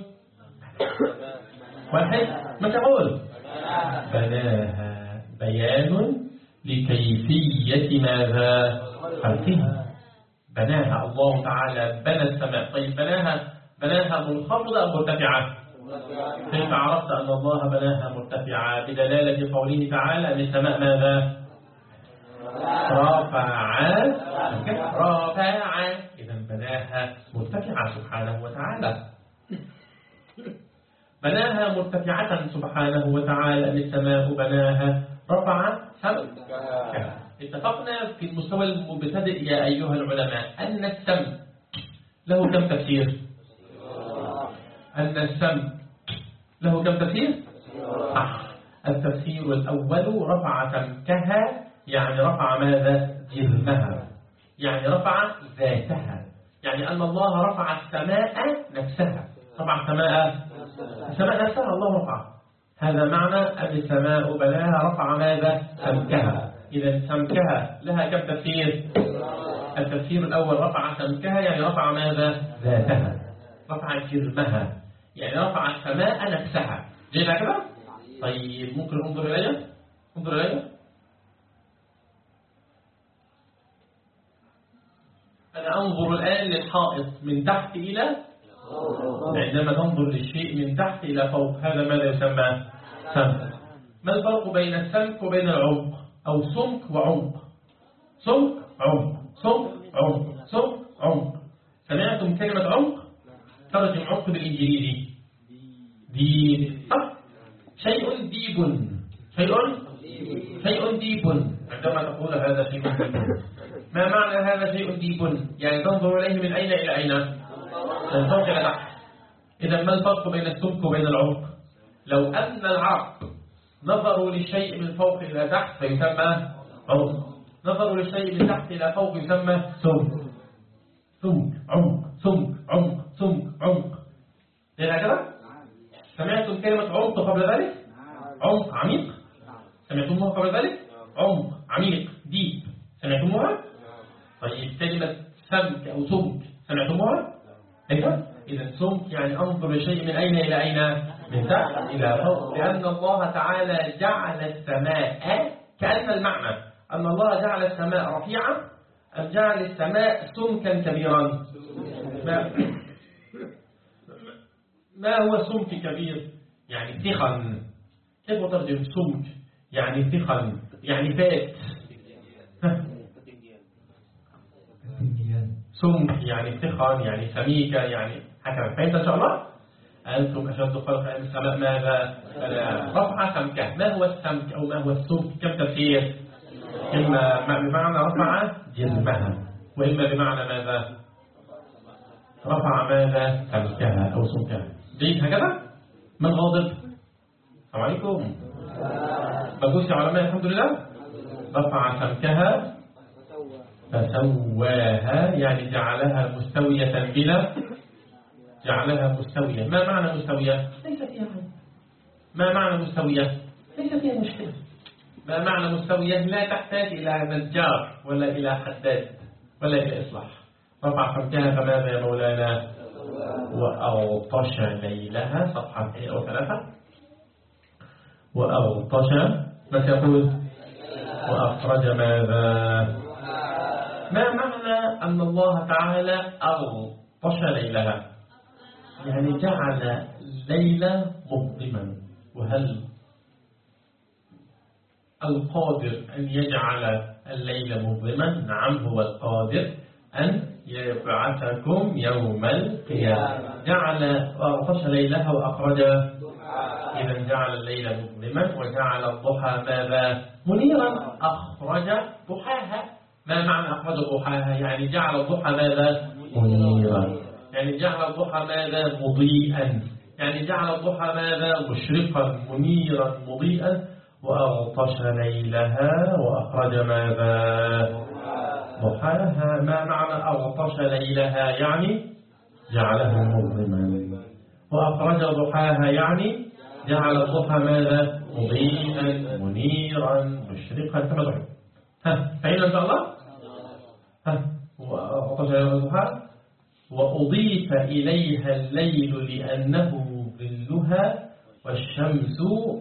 واحد ما تقول؟ بناها بيان لكيفية ماذا؟ خلقها. بناها الله تعالى بنى السماء. طيب بناها منخفضة أم مرتفعة؟ كيف عرفت أن الله بناها مرتفعة؟ بدلالة قوله تعالى أن السماء ماذا؟ رفع. إذا بناها مرتفعة سبحانه وتعالى. بناها مرتفعة سبحانه وتعالى. أن السماء بناها رفع سمكها. اتفقنا في المستوى المبتدئ يا أيها العلماء أن السمك له كم تفسير؟ أن السمك له كم تفسير؟ التفسير الأول رفع سمكها يعني رفع ماذا؟ جسمها، يعني رفع ذاتها، يعني أن الله رفع السماء نفسها. رفع السماء نفسها الله رفع. هذا معنى أن السماء بناها رفع ماذا؟ سمكها. إذا سمكها لها كم تفسير؟ التفسير الأول رفع سمكها يعني رفع ماذا؟ ذاتها، رفع جسمها، يعني رفع السماء نفسها. جينا كده؟ طيب ممكن انظر إلي؟ انظر إلي. أنا أنظر الآن للحائط من تحت إلى، عندما تنظر للشيء من تحت إلى فوق هذا ماذا يسمى؟ سمك. ما الفرق بين السمك وبين العمق؟ أو سمك وعمق؟ سمك عمق، سمك عمق، سمك عمق. سمعتم كلمة عمق؟ ترجم عمق بالإنجليزي ديب. شيء ديب، شيء ديب. عندما تقول هذا شيء ديب، ما معنى هذا شيء ديب؟ يعني تنظر إليه من أين إلى أين؟ من فوق إلى تحت. إذا ما الفرق بين السمك وبين العمق؟ لو أن العرب نظروا للشيء من فوق إلى تحت فيسمى عمق، نظروا للشيء من تحت إلى فوق يسمى سمك. سمك عمق، سمك عمق، سمك عمق. إيه كده؟ سمعتم كلمة عمق قبل ذلك؟ عمق عميق. سمعتموها قبل ذلك؟ عمق عميق ديب. سمعتموها؟ طيب كلمة سمك أو سمك سمعتموها؟ أيوة. إذا سمك يعني أنظر لشيء من أين إلى أين؟ من تحت إلى فوق. لأن الله تعالى جعل السماء، كأن المعنى أن الله جعل السماء رفيعة أم جعل السماء سمكا كبيرا؟ ما هو سمك كبير؟ يعني ثخن. كيف ترجم سمك؟ يعني ثخن، يعني فات. سمك يعني ثخن، يعني سميكة، يعني هكذا. فهمت إن شاء الله؟ أنتم أشد خلقا من السماء ماذا؟ رفع سمكه. ما هو السمك أو ما هو السمك؟ كم تفسير؟ إما بمعنى رفع جسمها، وإما بمعنى ماذا؟ رفع ماذا؟ سمكها أو سمكها. جيد هكذا؟ من غاضب؟ السلام عليكم. بقول يا علماء الحمد لله. رفع سمكها فسواها يعني جعلها مستوية بلا، جعلها مستوية. ما معنى مستوية؟ ليس فيها حاجة. ما معنى مستوية؟ ليس فيها مشكلة. ما معنى مستوية؟ لا تحتاج إلى نجار ولا إلى حداد ولا إلى إصلاح. رفع سمكها فماذا يا مولانا؟ وأغطش ليلها. صفحة 3. وأغطش ما تقول؟ وأخرج ماذا؟ ما معنى أن الله تعالى أغطش ليلها؟ يعني جعل الليل مظلما. وهل القادر أن يجعل الليل مظلما؟ نعم هو القادر أن يبعثكم يوم القيامة. جعل وأغطش ليلها وأخرج، إذا جعل الليل مظلما وجعل الضحى ماذا؟ منيرا. أخرج ضحاها. ما معنى أخرج ضحاها؟ يعني جعل الضحى ماذا؟ منيرا. يعني جعل الضحى ماذا؟ مضيئا. يعني جعل الضحى ماذا؟ مشرقا منيرا مضيئا. وأغطش ليلها وأخرج ماذا؟ ضحاها. ما معنى أغطش ليلها؟ يعني جعله مظلما. وأخرج ضحاها يعني جعل الضحى ماذا؟ مضيئا منيرا مشرقا كما تحب. فهمنا إن شاء الله؟ وعطش الضحى وأضيف إليها الليل لأنه ظلها والشمس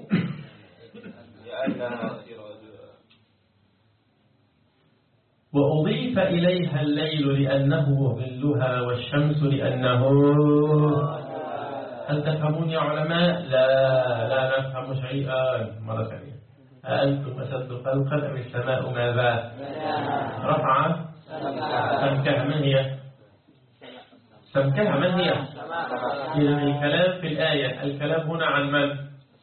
وأضيف إليها الليل لأنه ظلها والشمس لأنه. هل تفهمون يا علماء؟ لا نفهم شيئا. مرة ثانية، أأنتم أشد خلقا أم السماء ماذا؟ رفع سمكها. من هي؟ سمكها من هي؟ إذا الكلام في الآية، الكلام هنا عن من؟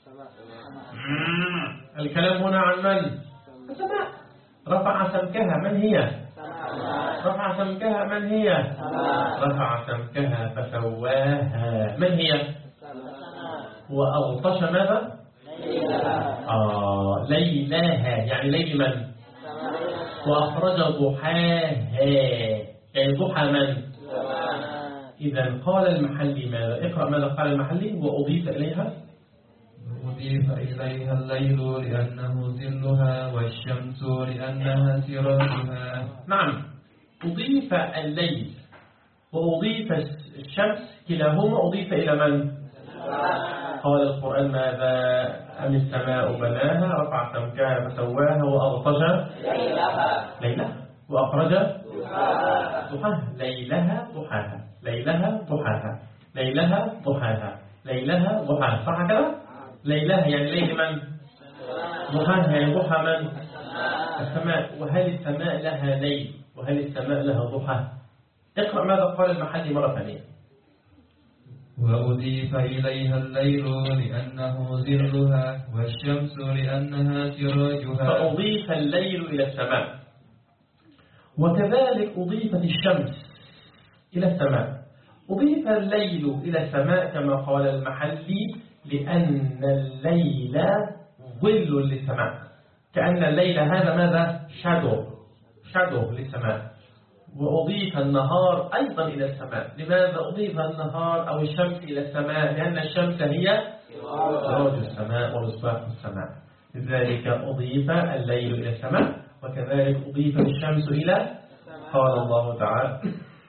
الكلام هنا عن من؟ السماء. رفع سمكها. من هي؟ رفع سمكها. من هي؟ رفع سمكها فسواها. من هي؟ وأغطش ماذا؟ ليلها يعني ليل من؟ وأخرج ضحاها يعني ضحى من؟ إذا قال المحلي ماذا؟ اقرأ ماذا قال المحلي. وأضيف إليها الليل لأنه ظلها والشمس لأنها سراجها. نعم، أضيف الليل وأضيف الشمس، كلاهما أضيف إلى من؟ قال القرآن ماذا؟ أم السماء بناها رفع سمكها فسواها وأغطش ليلها وأخرج ضحاها. ليلها ضحاها ليلها ضحاها ليلها ضحاها ليلها ضحاها. صح كده؟ ليلها يعني ليل من؟ ضحاها يعني ضحى من؟ السماء. وهل السماء لها ليل؟ وهل السماء لها ضحى؟ اقرأ ماذا قال المحلي مرة ثانية. وأضيف إليها الليل لأنه ظلها والشمس لأنها سراجها. فأضيف الليل إلى السماء، وكذلك أضيفت الشمس إلى السماء. أضيف الليل إلى السماء كما قال المحلي لأن الليل ظل للسماء، كأن الليل هذا ماذا؟ شادو للسماء. وأضيف النهار أيضا إلى السماء. لماذا أضيف النهار أو الشمس إلى السماء؟ لأن الشمس هي سراج السماء ومصباح السماء. لذلك أضيف الليل إلى السماء، وكذلك أضيف الشمس إلى. قال الله تعالى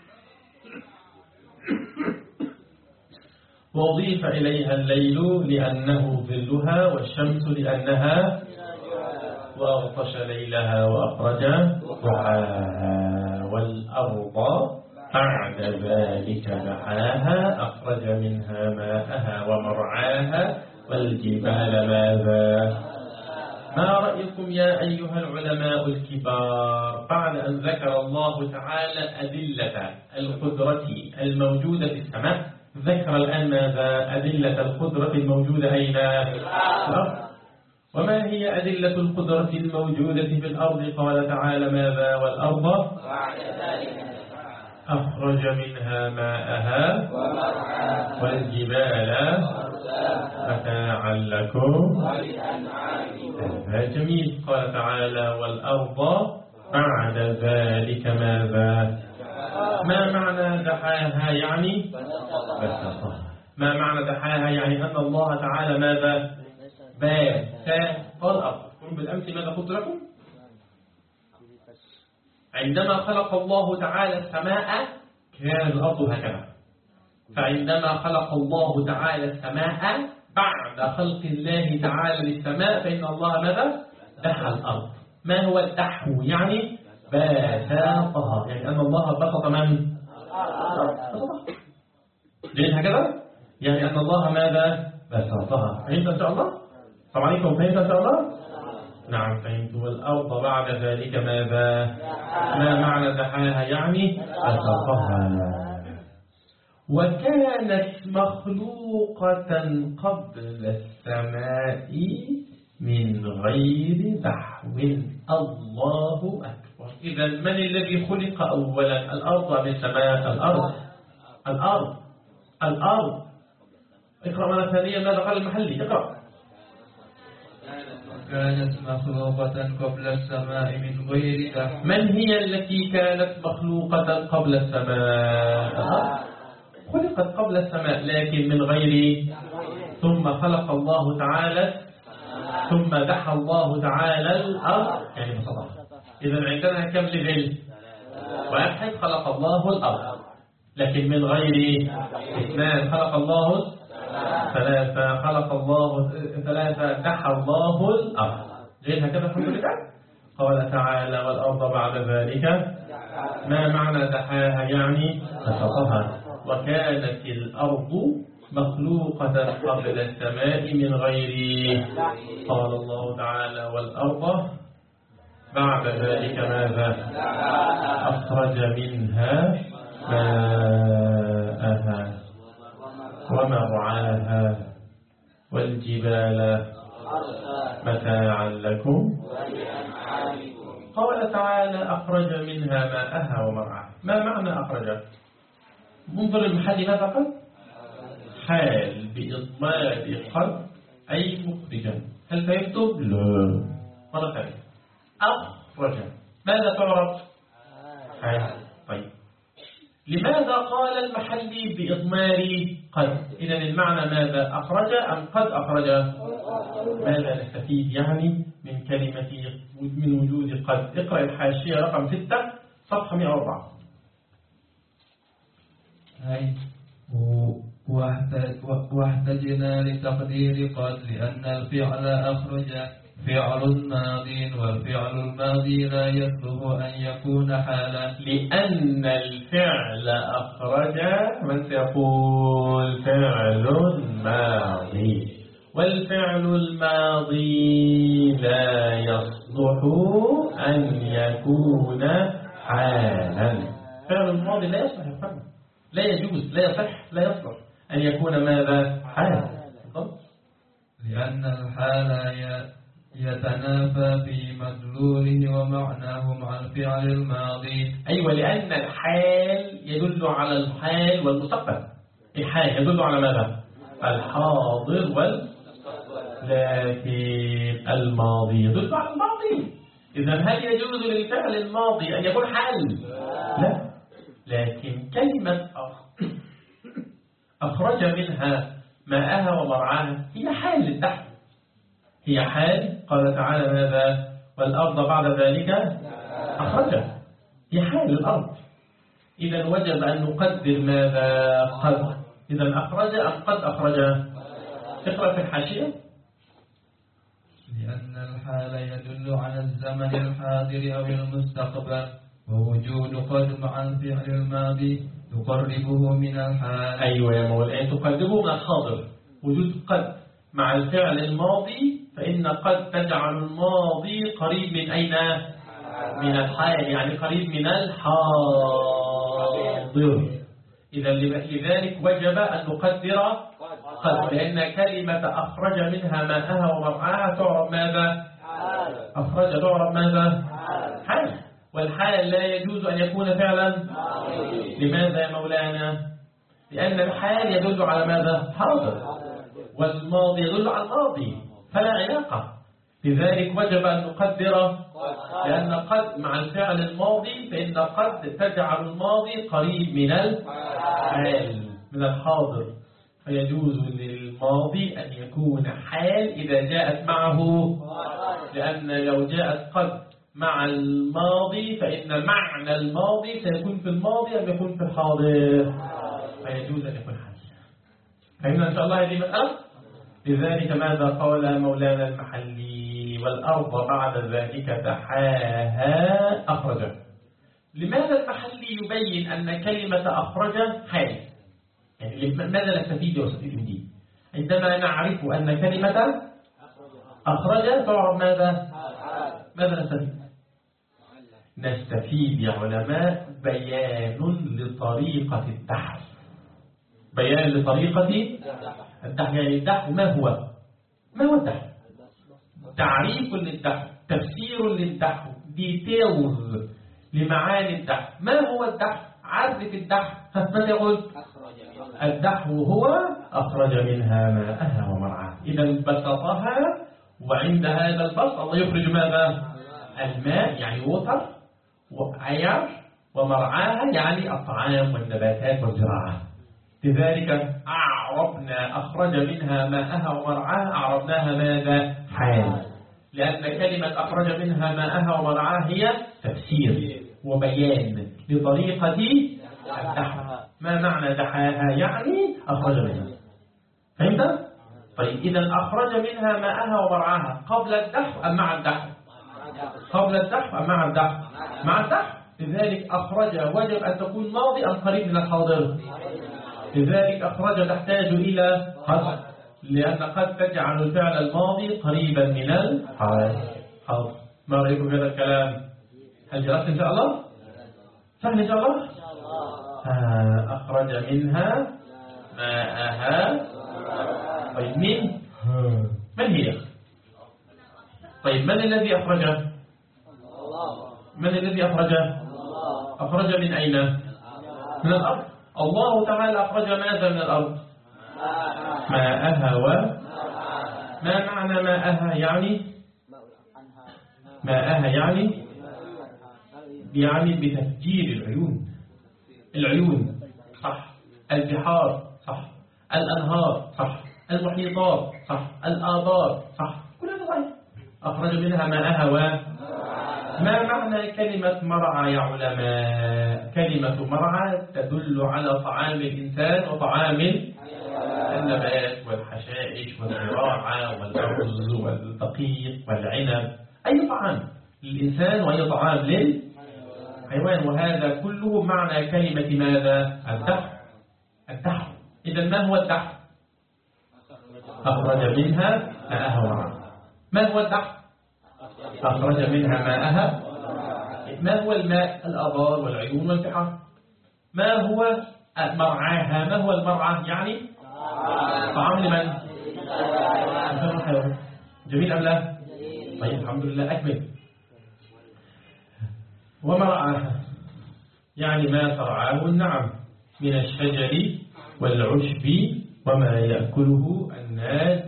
وأضيف إليها الليل لأنه ظلها والشمس لأنها وأغطش ليلها وأخرج ضحاها والأرض بعد ذلك دحاها أخرج منها ماءها ومرعاها والجبال ماذا؟ ما رأيكم يا أيها العلماء الكبار بعد أن ذكر الله تعالى أدلة القدرة الموجودة في السماء، ذكر الآن ماذا؟ أدلة القدرة الموجودة أين؟ في الأرض. وما هي أدلة القدرة الموجودة في الأرض؟ قال تعالى ماذا؟ والأرض أخرج منها ماءها والجبال متاعا لكم. هذا جميل. قال تعالى والأرض بعد ذلك ماذا؟ ما معنى دحاها؟ يعني بسطها. ما معنى دحاها؟ يعني أن الله تعالى ماذا؟ بسط الأرض. بالأمس ماذا قلت لكم؟ عندما خلق الله تعالى السماء كان الأرض هكذا. فعندما خلق الله تعالى السماء بعد خلق الله تعالى للسماء فإن الله ماذا؟ دحى الأرض. ما هو الدحو؟ يعني بسطها، يعني أن الله بسط من؟ ليه هكذا؟ يعني أن الله ماذا؟ بسطها. فهمت إن شاء الله؟ طبعا عليكم فهمت إن شاء الله؟ نعم فهمت. والأرض بعد ذلك ماذا؟ ما معنى دحاها؟ يعني بسطها. وكانت مخلوقة قبل السماء من غير دحو. الله أكبر. إذا من الذي خلق أولا؟ الأرض أم السماء؟ الأرض. اقرأ مرة ثانية ماذا قال المحلي؟ اقرأ. كانت مخلوقة قبل السماء من غير دحو. من هي التي كانت مخلوقة قبل السماء؟ خلقت قبل السماء لكن من غير ثم خلق الله تعالى ثم دحى الله تعالى الأرض يعني بسطها. إذا عندنا كم ليفل؟ واحد خلق الله الأرض، لكن من غير اثنان خلق الله ثلاثة، خلق الله ثلاثة، دحى الله الأرض. جيد هكذا الحمد لله. قال تعالى والأرض بعد ذلك. ما معنى دحاها؟ يعني بسطها. وكانت الأرض مخلوقة قبل السماء من غيره. قال الله تعالى والأرض بعد ذلك ماذا؟ أخرج منها ماءها ومرعاها والجبال متاعا لكم. قال تعالى أخرج منها ماءها ومرعاها. ما معنى أخرج؟ منظر المحل ماذا قال؟ حال بإضمار قد أي مخرجا. هل فهمتم؟ لا. مرة ثانية أخرج ماذا تعرف؟ حال. طيب لماذا قال المحلي بإضمار قد؟ إذا المعنى ماذا؟ أخرج أم قد أخرج؟ ماذا نستفيد يعني من كلمة من وجود قد؟ اقرأ الحاشية رقم 6 صفحة 104. واحتجنا لتقدير قد لأن الفعل أخرج فعل ماض، والفعل الماضي لا يصلح أن يكون حالا. لأن الفعل أخرج من سيقول فعل ماضي، والفعل الماضي لا يصلح أن يكون حالا. فعل الماضي لا يصلح يفهم. لا يجوز، لا يصح، لا يصلح أن يكون ماذا؟ حالا. لأن الحال يتنافى في مدلوله ومعناه مع الفعل الماضي. أيوة، لأن الحال يدل على الحال والمستقبل. الحال يدل على ماذا؟ الحاضر لكن الماضي يدل على الماضي. إذا هل يجوز للفعل الماضي أن يكون حال؟ لا. لكن كلمة أخرج منها ماءها ومرعاها هي حال للدحر، هي حال. قال تعالى ماذا؟ والأرض بعد ذلك أخرج، هي حال الأرض. إذا وجب أن نقدر ماذا؟ قد. إذا أخرج أم قد أخرج؟ اقرأ في الحاشية. لأن الحال يدل على الزمن الحاضر أو المستقبل، ووجود قد مع الفعل الماضي تقربه من الحال. أيوة يا مولانا، تقربه من الحاضر. وجود قد مع الفعل الماضي، فإن قد تجعل الماضي قريب من أين؟ من الحال، يعني قريب من الحاضر. إذا لذلك وجب أن نقدر قد، لأن كلمة أخرج منها ماءها ومرعاها تعرب ماذا؟ أخرج تعرب ماذا؟ حال. والحال لا يجوز أن يكون فعلا. لماذا يا مولانا؟ لأن الحال يدل على ماذا؟ حاضر، والماضي يدل على الماضي، فلا علاقة. لذلك وجب أن نقدر، لأن قد مع الفعل الماضي، فإن قد تجعل الماضي قريب من الحال، من الحاضر، فيجوز للماضي أن يكون حال إذا جاءت معه. لأن لو جاءت قد مع الماضي فإن معنى الماضي سيكون في الماضي أم يكون في الحاضر، فيجوز أن يكون حال. فهمنا إن شاء الله هذه مسألة. لذلك ماذا قال مولانا المحلي؟ والأرض بعد ذلك دحاها أخرج. لماذا المحلي يبين أن كلمة أخرج حال؟ يعني ماذا نستفيد من دي؟ عندما نعرف أن كلمة أخرج تعرف ماذا؟ ماذا نستفيد؟ نستفيد يا علماء بيان لطريقة الدحر. بيان لطريقة الدحر، يعني الدحر ما هو؟ ما هو الدحر؟ تعريف للدحر، تفسير للدحر، ديتيلز لمعاني الدحر. ما هو الدحر؟ عرف الدحر. ماذا يقول؟ الدحر هو أخرج منها ماءها ومرعاها. إذا بسطها، وعند هذا البسط الله يخرج ماذا؟ الماء يعني ووتر وعيار، ومرعاها يعني الطعام والنباتات والزراعة. لذلك أعربنا أخرج منها ماءها ومرعاها، أعربناها ماذا؟ حال، لأن كلمة أخرج منها ماءها ومرعاها هي تفسير وبيان لطريقة الدحو. ما معنى دحاها؟ يعني أخرج منها. فهمت؟ طيب إذا أخرج منها ماءها ومرعاها قبل الدحو أم مع الدحو؟ قبل الدحو أم مع الدحو؟ مع الدحو. لذلك أخرج وجب أن تكون ماضي أم قريب من الحاضر؟ لذلك أخرج تحتاج إلى حذف، لأن قد تجعل الفعل الماضي قريبا من الحاضر. ما رأيكم بهذا الكلام؟ هل جلست إن شاء الله؟ سهل إن شاء الله؟ أخرج منها ماءها. طيب من هي؟ طيب من الذي أخرجه؟ من الذي أخرجه؟ أخرج من أين؟ من الأرض. الله تعالى أخرج ماذا من الأرض؟ ماءها. ما معنى ماءها؟ يعني ماءها يعني بتفجير العيون صح، البحار صح، الأنهار صح، المحيطات صح، الآبار صح، كل هذا صحيح. أخرج منها ماءها. ما معنى كلمة مرعى يا علماء؟ كلمة مرعى تدل على طعام الإنسان وطعام النبات والحشائش والزراعة والأرز والدقيق والعنب، أي طعام للإنسان وأي طعام للحيوان، وهذا كله معنى كلمة ماذا؟ الدحو. إذا ما هو الدحو؟ أخرج منها ماءها ومرعاها. ما هو الدحو؟ أخرج منها ماءها. ما هو الماء؟ الآبار والعيون والبحار. ما هو مرعاها؟ ما هو المرعى؟ يعني طعام لمن؟ جميل أم لا؟ طيب الحمد لله. أكمل. ومرعاها يعني ما ترعاه النعم من الشجر والعشب وما يأكله الناس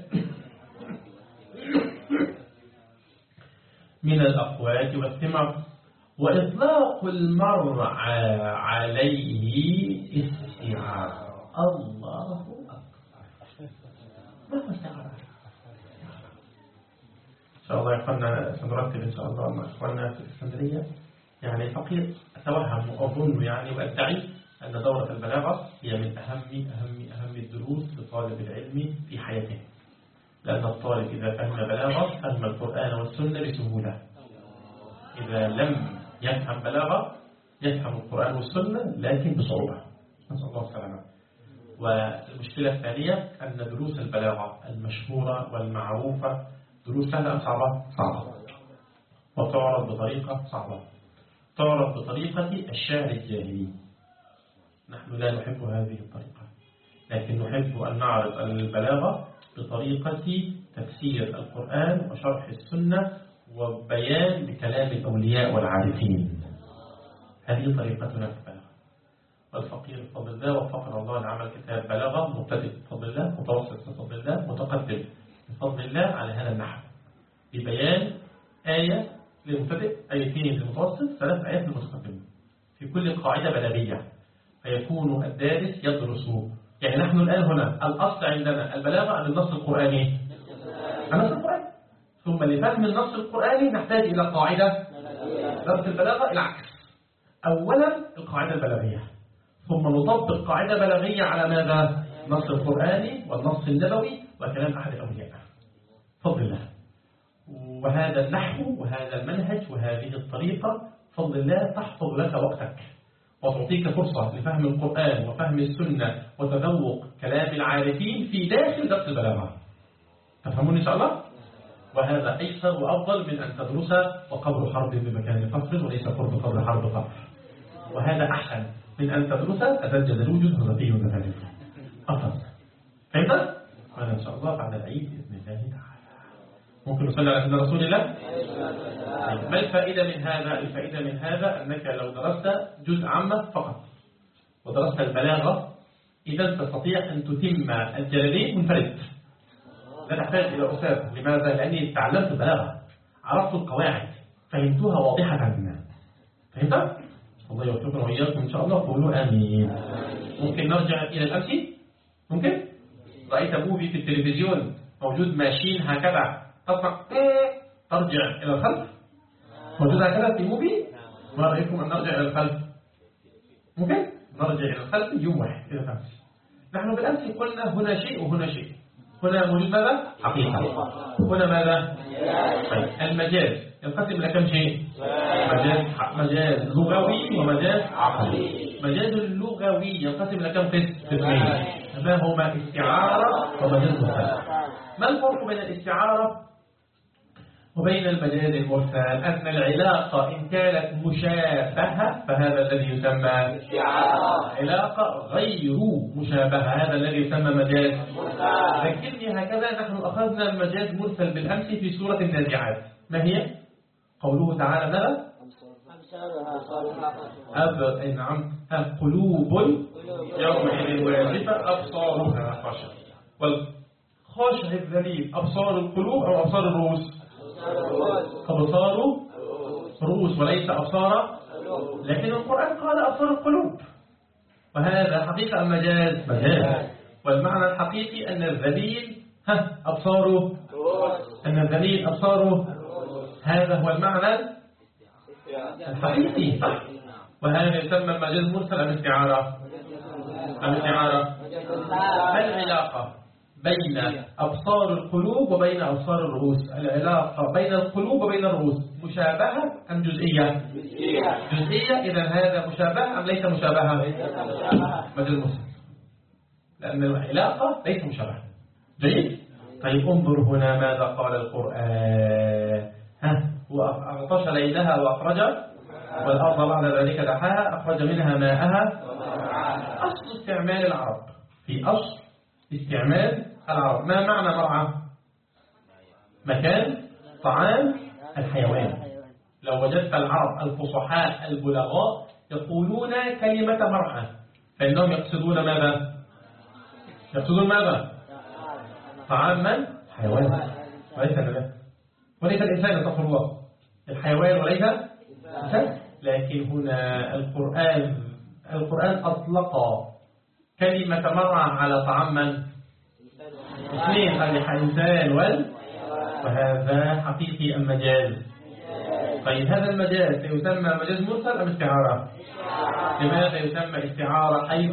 من الأقوات والثمر. وإطلاق المرعى عليه استعارة. الله أكبر. ما هو استعارة؟ إن شاء الله يا أخوانا سنرتب إن شاء الله مع أخوانا في الإسكندرية. يعني فقير أتوهم وأظن يعني وأدعي أن دورة البلاغة هي من أهم الدروس لطالب العلم في حياته، لأن الطالب إذا فهم بلاغة فهم القرآن والسنة بسهولة. إذا لم يفهم بلاغة يفهم القرآن والسنة لكن بصعوبة. نسأل الله السلامة. والمشكلة الثانية أن دروس البلاغة المشهورة والمعروفة دروس سهلة أم صعبة؟ صعبة. وتعرض بطريقة صعبة، تعرض بطريقة الشاعر الجاهلي. نحن لا نحب هذه الطريقة، لكن نحب أن نعرض البلاغة بطريقة تفسير القرآن وشرح السنة وبيان بكلام الأولياء والعارفين. هذه طريقتنا في البلاغة. والفقير بفضل الله وفقنا الله لعمل كتاب بلاغة مبتدئ بفضل الله، متوسط بفضل الله، متقدم بفضل الله على هذا النحو، ببيان آية للمبتدئ، آيتين للمتوسط، 3 آيات للمتقدم في كل قاعدة بلاغية، فيكون الدارس يدرس. يعني نحن الآن هنا الأصل عندنا البلاغة أم النص القرآني؟ النص القرآني. ثم لفهم النص القرآني نحتاج إلى قاعدة درس البلاغة العكس. أولا القاعدة البلاغية، ثم نطبق قاعدة بلاغية على ماذا؟ النص القرآني والنص النبوي وكلام أحد الأولياء فضل الله. وهذا النحو وهذا المنهج وهذه الطريقة فضل الله تحفظ لك وقتك وتعطيك فرصة لفهم القرآن وفهم السنة وتذوق كلام العارفين في داخل درس البلاغة. تفهمون إن شاء الله؟ وهذا أيسر وأفضل من أن تدرس وقبر حرب بمكان قصر وليس قرب قبر حرب قصر. وهذا أحسن من أن تدرس أدج دلوج هزقي وذلك أفضل. فهمت؟ وأنا إن شاء الله بعد العيد بإذن الله تعالى ممكن نصلي على سيدنا رسول الله. ما الفائدة من هذا؟ الفائدة من هذا أنك لو درست جزء عامة فقط ودرست البلاغة إذا تستطيع أن تتم الجلالين منفرد، لا تحتاج إلى أستاذ. لماذا؟ لأني تعلمت البلاغة، عرفت القواعد، فهمتها واضحة. فهمت؟ الله يوفقنا وإياكم إن شاء الله. قولوا آمين. ممكن نرجع إلى الأمس؟ ممكن؟ رأيت موفي في التلفزيون موجود ماشين هكذا تصنع ترجع إلى الخلف؟ موجود هكذا في موفي؟ ما رأيكم أن نرجع إلى الخلف؟ ممكن؟ نرجع إلى الخلف يوم واحد إلى الأمس. نحن بالأمس قلنا هنا شيء وهنا شيء. هنا موجود ماذا؟ حقيقة. هنا ماذا؟ طيب المجاز ينقسم إلى كم شيء؟ مجاز لغوي ومجاز عقلي. مجاز اللغوي ينقسم إلى كم قسمين؟ ما هما استعارة ومجاز مرسل. ما الفرق بين الاستعارة وبين المجاز المرسل؟ أن العلاقة إن كانت مشابهة فهذا الذي يسمى استعارة. علاقة غير مشابهة هذا الذي يسمى مجاز مرسل. ذكرني هكذا. نحن أخذنا المجاز مرسل بالأمس في سورة النازعات. ما هي؟ قوله تعالى ماذا؟ نعم قلوب يومئذ واجفة أبصارها خاشعة. والخاشع الذليل أبصار القلوب أو أبصار الرؤوس؟ أبصار رؤوس وليس أبصار. لكن القرآن قال أبصار القلوب، وهذا حقيقة أم مجاز؟ مجاز. والمعنى الحقيقي أن الذليل أبصاره، أن الذليل أبصاره، هذا هو المعنى الحقيقي. وهذا يسمى مجاز مرسل أم استعارة؟ أم استعارة. ما العلاقة بين أبصار القلوب وبين أبصار الرؤوس؟ العلاقة بين القلوب وبين الرؤوس مشابهة أم جزئية؟ جزئية. إذا هذا مشابهة أم ليس مشابهة؟ مجاز مرسل، لأن العلاقة ليس مشابهة. جيد. طيب انظر هنا ماذا قال القرآن. وأغطش ليلها وأخرج والأرض بعد ذلك دحاها أخرج منها ماءها. أصل استعمال العرب، في أصل استعمال العرب ما معنى مرعى؟ مكان طعام الحيوان. لو وجدت العرب الفصحاء البلغاء يقولون كلمة مرعى فإنهم يقصدون ماذا؟ يقصدون ماذا؟ طعام من؟ حيوان وليس كذلك. وليس الإنسان يتقل الله الحيوان وليس الإنسان. لكن هنا القرآن أطلق كلمة مرعى على طعام من؟ اثنين، الإنسان وهذا حقيقي أم مجاز؟ طيب هذا المجاز يسمى مجاز مرسل أم استعارة؟ لماذا يسمى استعارة؟ حيث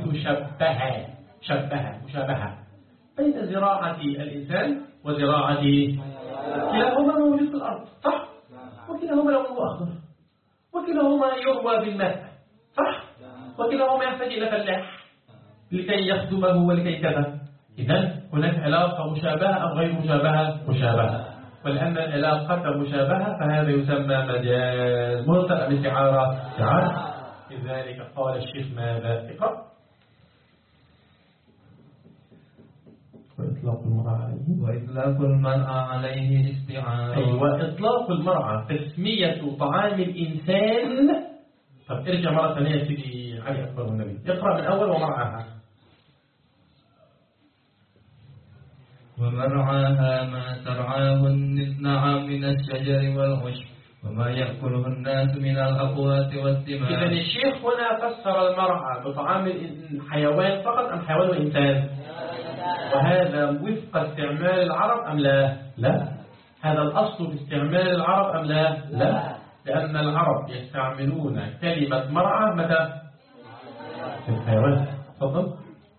مشابهة بين زراعة الإنسان وزراعة كلاهما موجود في الأرض صح؟ وكلاهما لونه أخضر، وكلاهما يروى بالماء صح؟ وكلاهما يحتاج إلى فلاح لكي يخدمه ولكي كذا. إذن هناك علاقة مشابهة أم غير مشابهة؟ مشابهة. ولأن العلاقة مشابهة فهذا يسمى مجاز مرسل أم استعارة؟ لذلك قال الشيخ ماذا؟ اقرأ. وإطلاق المرأة عليه استعارة. أيوة إطلاق المرأة تسمية طعام الإنسان. طب ارجع مرة ثانية يا سيدي علي أكبر النبي، اقرأ من أول ومرعاها. ومرعاها ما ترعاه النعم من الشجر والعشب وما يأكله الناس من الأقوات والثمار. إذن الشيخ هنا فسر المرعى بطعام الحيوان فقط أم حيوان وإنسان؟ وهذا وفق استعمال العرب أم لا؟ لا. هذا الأصل في استعمال العرب أم لا؟ لا. لأن العرب يستعملون كلمة مرعى متى؟ في الحيوان. تفضل.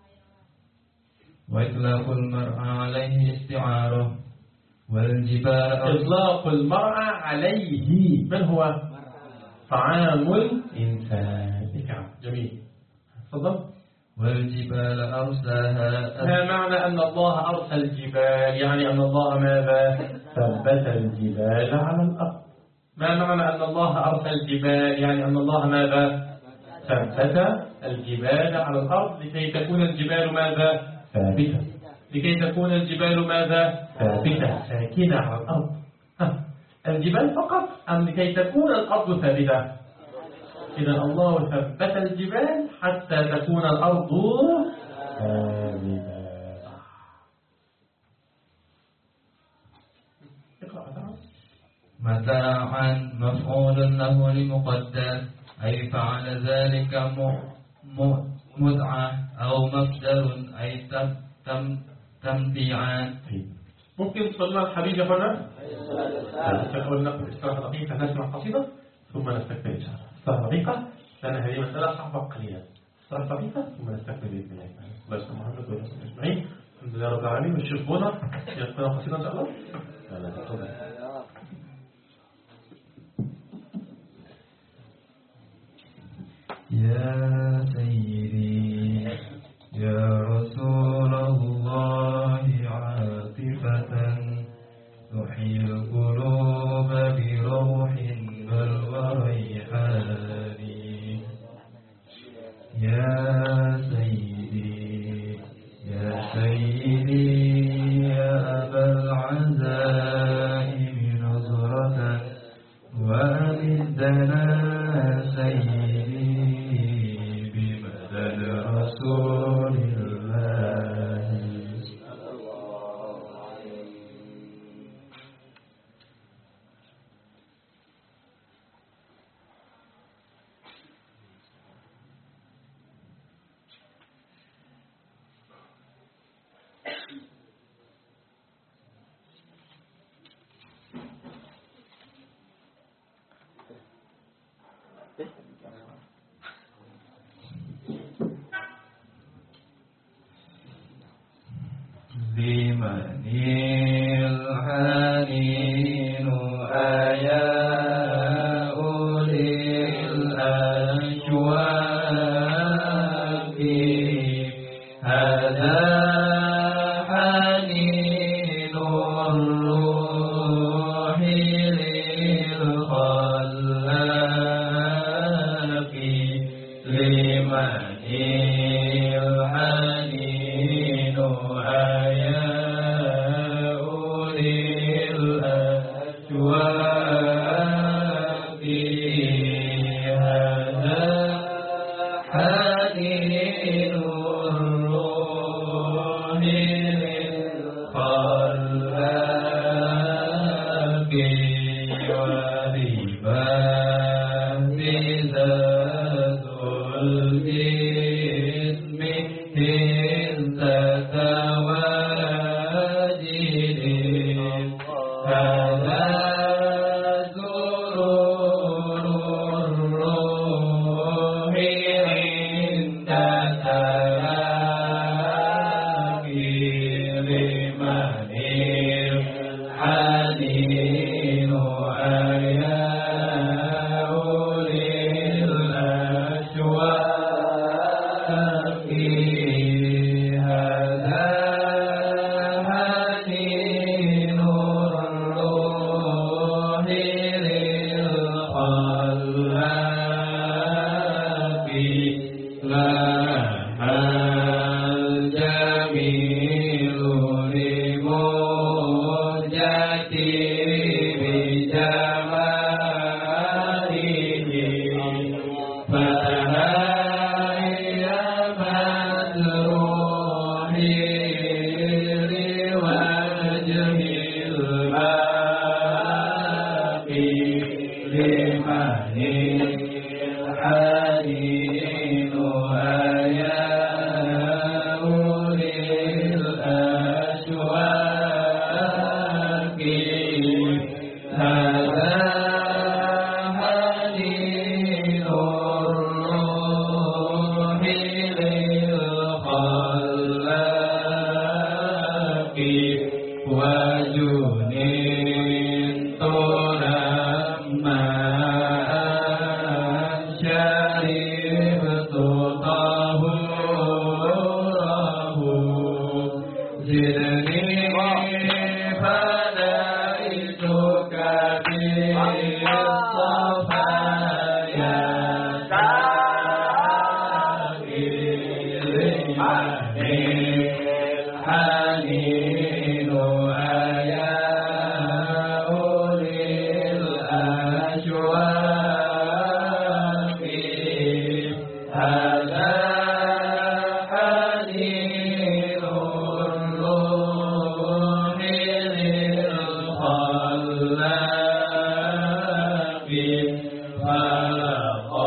وإطلاق المرعى عليه استعارة. والجبال إطلاق المرعى عليه من هو؟ طعام الإنسان. جميل. تفضل. والجبال أرساها. ما معنى أن الله أرسل الجبال؟ يعني أن الله ماذا؟ ثبت الجبال على الأرض. ما معنى أن الله أرسل الجبال؟ يعني أن الله ماذا؟ ثبت الجبال على الأرض لكي تكون الجبال ماذا؟ ثابتة. لكي تكون الجبال ماذا؟ ثابتة ساكنة على الأرض. الجبال فقط أم لكي تكون الأرض ثابتة؟ إذا الله ثبت الجبال حتى تكون الأرض ثابتة. متاعا مفعول له لمقدر أي فعل ذلك متعة أو مصدر أي تمتيعا. ممكن صلى الحبيب يا فندم؟ نقول نقف استراحة دقيقة نسمع قصيدة ثم نستكمل إن شاء الله. استراحة دقيقة لأن هذه مسألة صعبة قليلا. استراحة دقيقة ثم نستكمل بإذن الله. الله يسلم محمد ويسلم أجمعين. الحمد لله رب العالمين. والشيخ بونا يقرأ قصيدة إن شاء الله. لا تفضل. يا سيدي يا رسول الله عاطفة تحيي القلوب بروح بل وريحان. يا سيدي يا سيدي يا أبا العزائم نظرة وأمدنا سيدي بمدد رسول الله. لمن الحنين آياء للأشواق هذا حنين الروح للخلاق. لمن الحنين آياء للأشواق هذا حنين الروح للخلاق. وربا بذات الجسم هزة واجد هذا سرور الروح عند تلاقي. لمن الحنين آياء للأشواق هذا حنين الروح للخلاق. لها الجميل لموجتي بجماله فتهيأ مجروحي لوجه الباقي. لمن الحنين آياء للأشواق هذا حنين الروح للخلاق. وجننت لما شربت طهوره زدني فديتك بالصفايا ساقي. الحنين آياء للأشواق هذا حنين الروح للخلاق. فلقد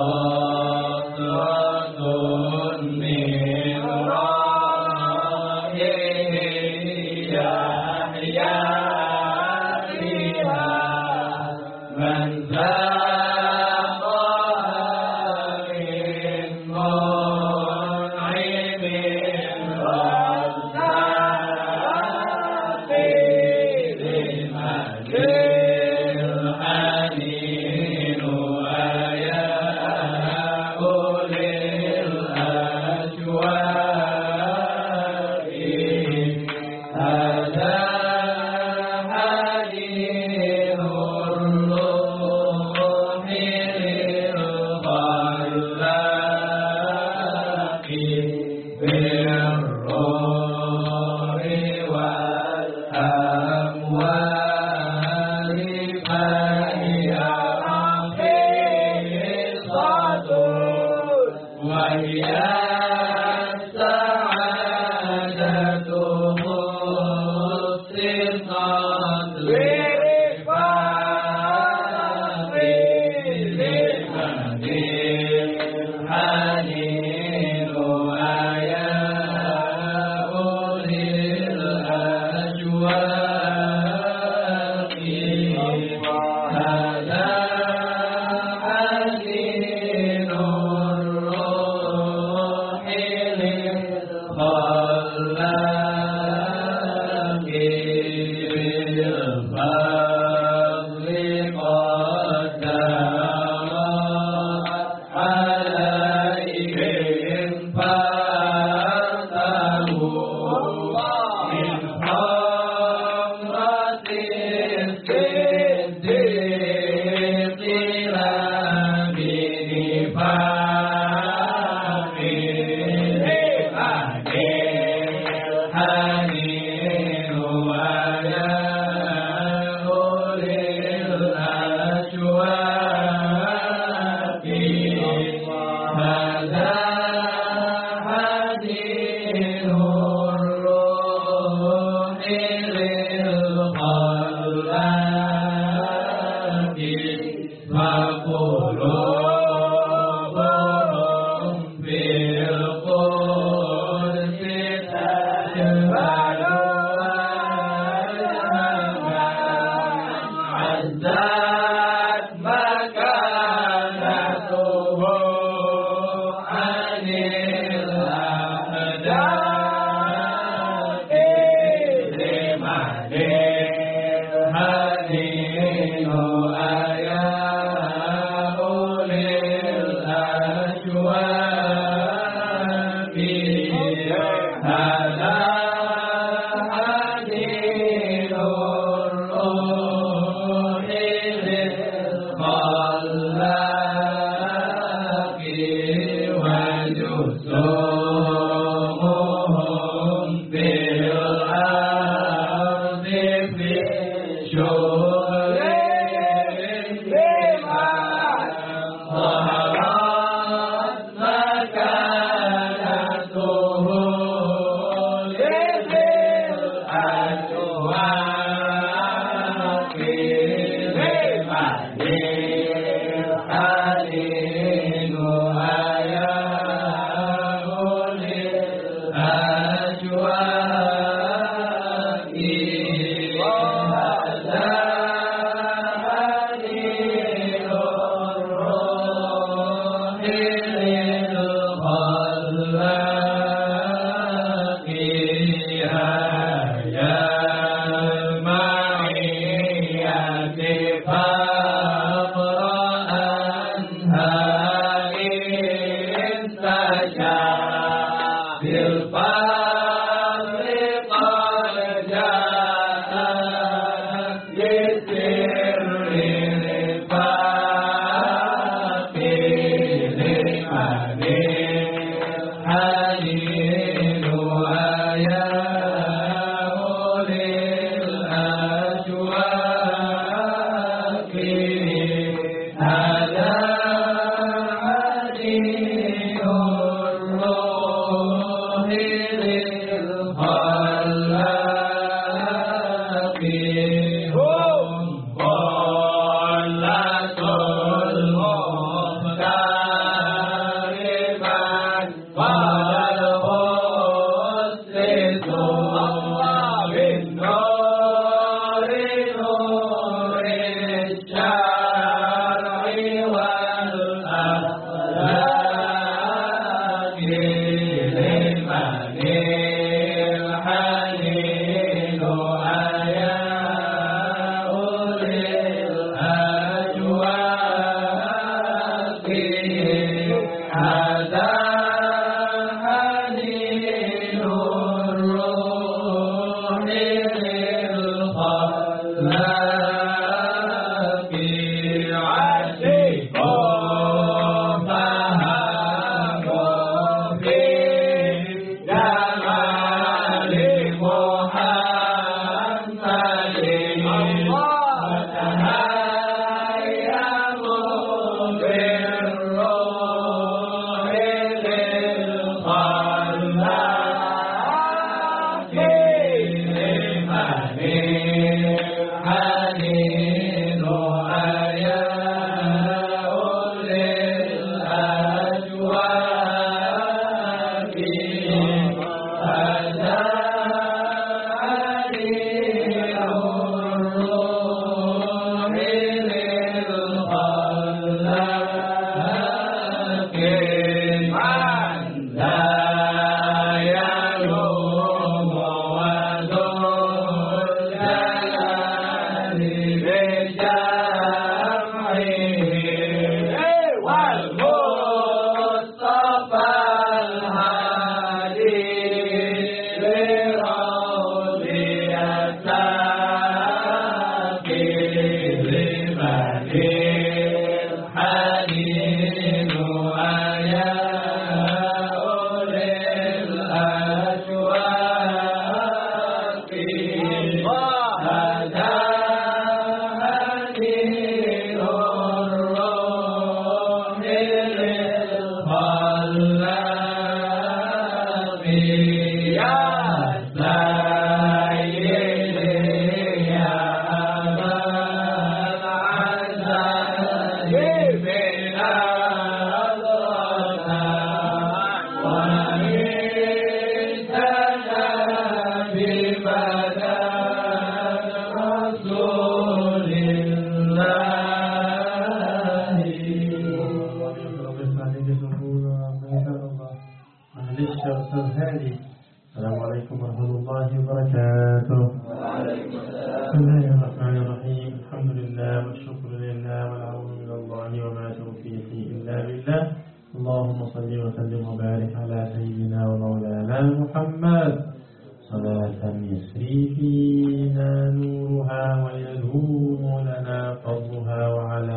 معلش يا أستاذ هادي. السلام عليكم ورحمة الله وبركاته. وعليكم السلام. بسم الله الرحمن الرحيم. الحمد لله والشكر لله والعون من الله وما توفيقي إلا بالله. اللهم صل وسلم وبارك على سيدنا ومولانا محمد صلاة يسري فينا نورها ويدوم لنا فضلها وعلى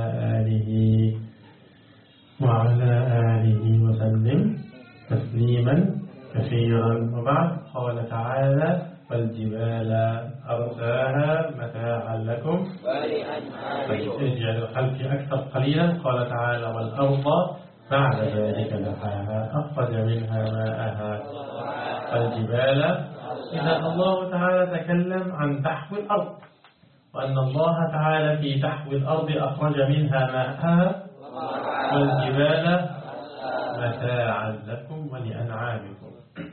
آله وسلم تسليما كثيرا. وبعد قال تعالى والجبال أرساها متاعا لكم ولأنعامكم. اجعل الخلق أكثر قليلا. قال تعالى والأرض بعد ذلك دحاها أخرج منها ماءها والجبال. إذا الله تعالى تكلم عن دحو الأرض وأن الله تعالى في دحو الأرض أخرج منها ماءها والجبال متاعا لكم ولأنعامكم.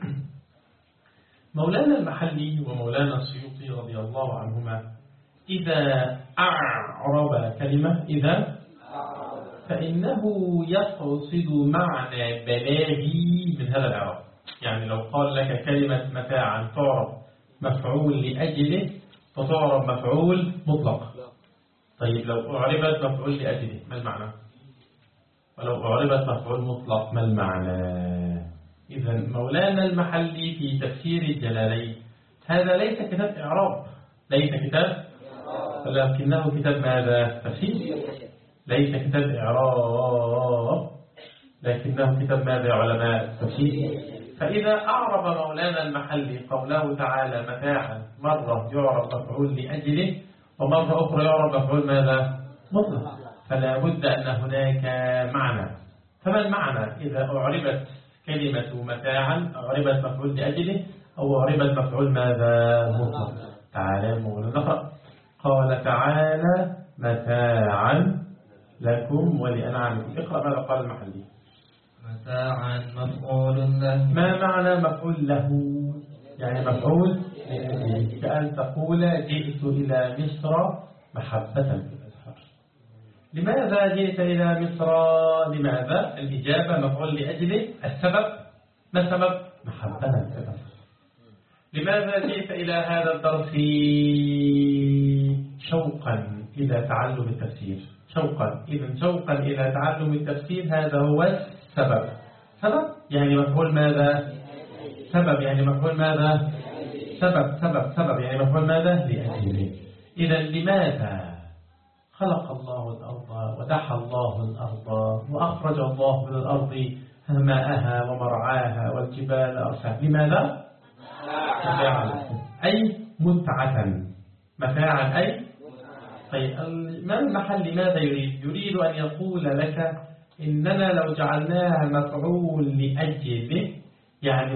مولانا المحلي ومولانا السيوطي رضي الله عنهما إذا أعرب كلمة إذا فإنه يقصد معنى بلاغي من هذا الإعراب. يعني لو قال لك كلمة متاعا تعرب مفعول لأجله فتعرب مفعول مطلق. طيب لو أعربت مفعول لأجله ما المعنى؟ ولو أعربت مفعول مطلق ما المعنى؟ إذا مولانا المحلي في تفسير الجلالين هذا ليس كتاب إعراب، ليس كتاب، ولكنه كتاب ماذا؟ تفسير. ليس كتاب إعراب لكنه كتاب ماذا يا علماء؟ تفسير. فإذا أعرب مولانا المحلي قوله تعالى متاعا مرة يعرب مفعول لأجله ومرة أخرى يعرب مفعول ماذا؟ مطلق. فلا بد أن هناك معنى. فما المعنى إذا أعربت كلمة متاعا أعربت مفعول لأجله أو أعربت مفعول ماذا؟ مطلق. تعالى مولانا نقرأ. قال تعالى متاعا لكم ولأنعامكم. اقرأ ماذا قال المحلي. متاعا مفعول له. ما معنى مفعول له؟ يعني مفعول كأن تقول جئت إلى مصر محبة في الأزهار. لماذا جئت إلى مصر؟ لماذا؟ الإجابة مفعول لأجله. السبب ما السبب؟ محبة في الأزهار. لماذا جئت إلى هذا الدرس؟ شوقا إلى تعلم التفسير. شوقا إلى تعلم التفسير هذا هو السبب. سبب يعني مفعول ماذا؟ سبب يعني مفعول ماذا؟ سبب يعني مفعول ماذا؟ لأجله. إذا لماذا خلق الله الأرض ودحى الله الأرض وأخرج الله من الأرض ماءها ومرعاها والجبال أرساها؟ لماذا؟ أي متعة. متاعا أي. طيب الإمام المحلي ماذا يريد؟ يريد أن يقول لك إننا لو جعلناها مفعول لأجله يعني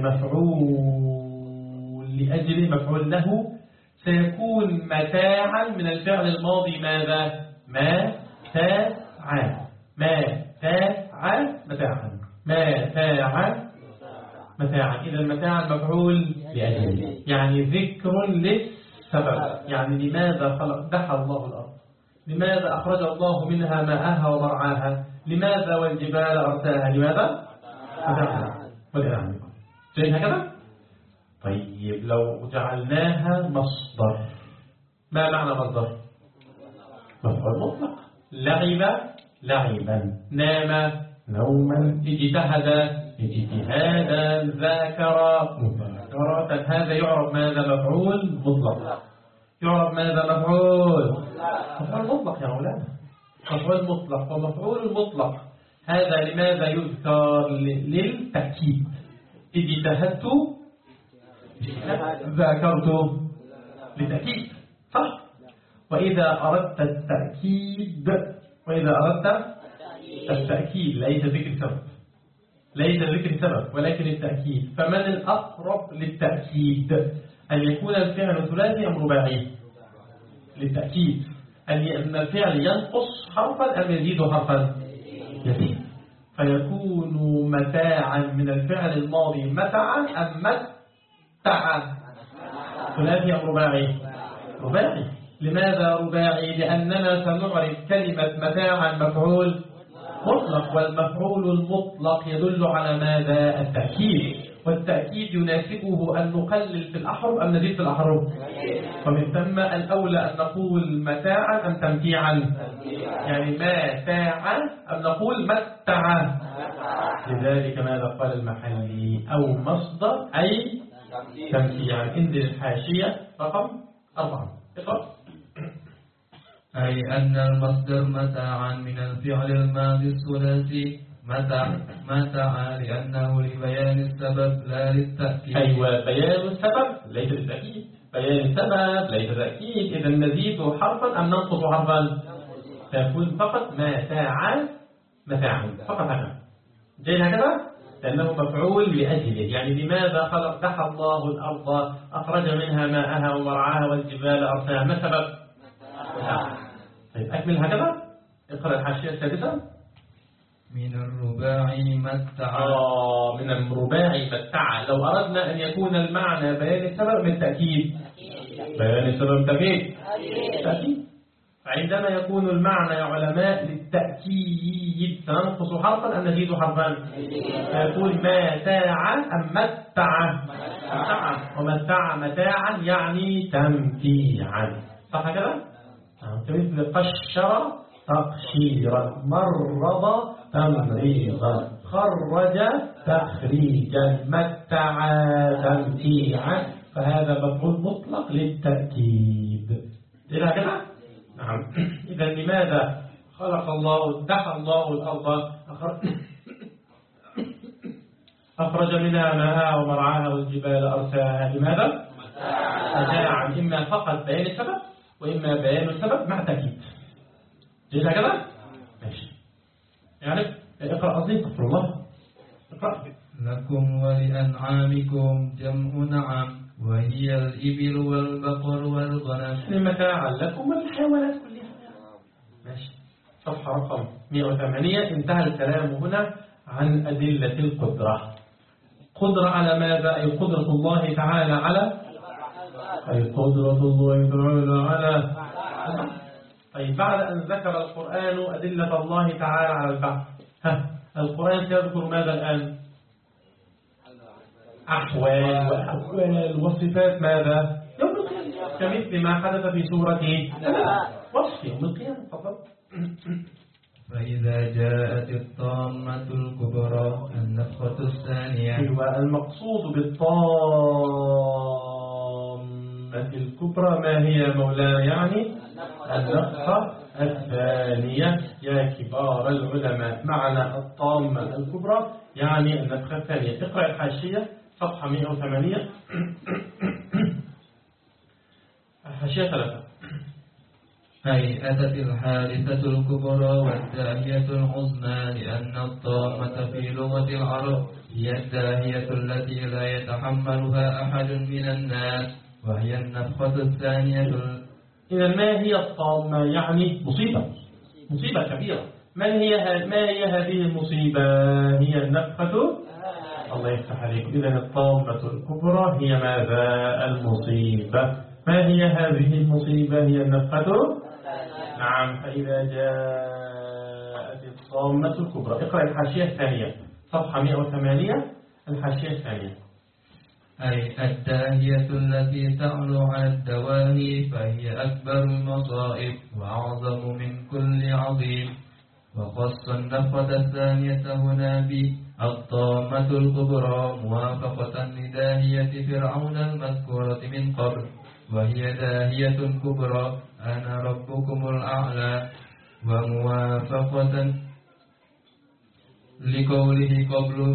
مفعول لأجله مفعول له سيكون متاعا من الفعل الماضي ماذا؟ متاعا. إذا متاعا مفعول لأجله يعني ذكر للسبب. يعني لماذا دحى الله الأرض؟ لماذا أخرج الله منها ماءها ومرعاها؟ لماذا والجبال أرساها؟ لماذا؟ متاعا. شيء هكذا؟ طيب لو جعلناها مصدر ما معنى مصدر؟ مفعول مطلق. لعب لعبا، نام نوما، اجتهد اجتهادا، ذاكر مذاكرة. هذا يعرب ماذا؟ مفعول مطلق. يعرب ماذا؟ مفعول مطلق يا مولانا. مفعول مطلق. ومفعول المطلق هذا لماذا يذكر؟ للتأكيد. اجتهدت ذاكرت للتأكيد صح. وإذا أردت التأكيد التأكيد ليس ذكر سبب ولكن التأكيد. فمن الأقرب للتأكيد؟ أن يكون الفعل ثلاثي أم رباعي؟ للتأكيد أن الفعل ينقص حرفا أم يزيد حرفا؟ يزيد. فيكون متاعا من الفعل الماضي متعا أم متعا؟ ثلاثي أم رباعي؟ رباعي. لماذا رباعي؟ لأننا سنعرف كلمة متاعا مفعول مطلق، والمفعول المطلق يدل على ماذا؟ التأكيد. والتأكيد يناسبه أن نقلل في الأحرف أم نزيد في الأحرف؟ ومن ثم الأولى أن نقول متاعا أم تمتيعا؟ يعني متاعا أم نقول متعا؟ لذلك ماذا قال المحلي؟ أو مصدر أي تمتيعا. انزل الحاشية رقم 4 اقرأ. أي أن المصدر متاعا من الفعل الماضي الثلاثي متاعا لأنه لبيان السبب لا للتأكيد. أيوة، بيان السبب ليس للتأكيد، بيان السبب ليس للتأكيد. إذا نزيد حرفا أم ننقص حرفا؟ فيكون فقط متاعا فقط هكذا. جاي هكذا لأنه مفعول لأجله. يعني لماذا خلق دحى الله الأرض أخرج منها ماءها ومرعاها والجبال أرساها؟ ما السبب؟ طيب أكمل هكذا. اقرأ الحاشية السادسة. من الرباعي متاعا. من الرباعي متاعا. لو أردنا أن يكون المعنى بيان السبب من التأكيد، بيان السبب تأكيد. فعندما يكون المعنى يا علماء للتأكيد سننقص حرفا أم نزيد حرفا؟ فيقول متاعا أم متاعا؟ متاعا يعني تمتيعا. صح كده؟ كمثل قشر تقشيرا، مرض تمريضا، خرج تخريجا، متع تمتيعا. فهذا مفعول مطلق للتأكيد. إلى كده؟ نعم. إذا لماذا خلق الله دحى الله الأرض أخرج منها ماءها ومرعاها والجبال أرساها؟ لماذا؟ متاعا. إما فقط بيان السبب وإما بيان السبب مع تأكيد. إلى كده؟ ماشي. يعني اقرأ قصدي استغفر الله. اقرأ. لكم ولأنعامكم جمع نعم وهي الإبل والبقر والغنم. متاعا لكم والحيوانات كلها. ماشي. صفحة رقم 108. انتهى الكلام هنا عن أدلة القدرة. قدرة على ماذا؟ أي قدرة الله تعالى على طيب بعد أن ذكر القرآن أدلة الله تعالى على البعث، القرآن سيذكر ماذا الآن؟ أحوال وأحوال وصفات ماذا؟ يوم القيامة، كمثل ما حدث في سورة وصف يوم القيامة. تفضل. فإذا جاءت الطامة الكبرى النفخة الثانية. المقصود بالطامة الكبرى ما هي مولانا؟ يعني النفخة الثانية. يا كبار العلماء، معنى الطامة الكبرى يعني النفخة الثانية. اقرأ الحاشية صفحة 108. الحاشية 3. أي أتت الحادثة الكبرى والداهية العظمى، لأن الطامة في لغة العرب هي الداهية التي لا يتحملها أحد من الناس، وهي النفخة الثانية. إذا ما هي الطامة؟ يعني مصيبة كبيرة. ما هي هذه المصيبة؟ هي النفخة. الله يفتح عليكم. إذا الطامة الكبرى هي ماذا؟ المصيبة. ما هي هذه المصيبة؟ هي النفخة. نعم. فإذا جاءت الطامة الكبرى. اقرأ الحاشية الثانية صفحة 108. الحاشية الثانية. أي الداهية التي تعلو على الدواهي، فهي أكبر المصائب وأعظم من كل عظيم. وخص النفخة الثانية هنا بالطامة الكبرى موافقة لداهية فرعون المذكورة من قبل، وهي داهية كبرى أنا ربكم الأعلى، وموافقة لقوله قبل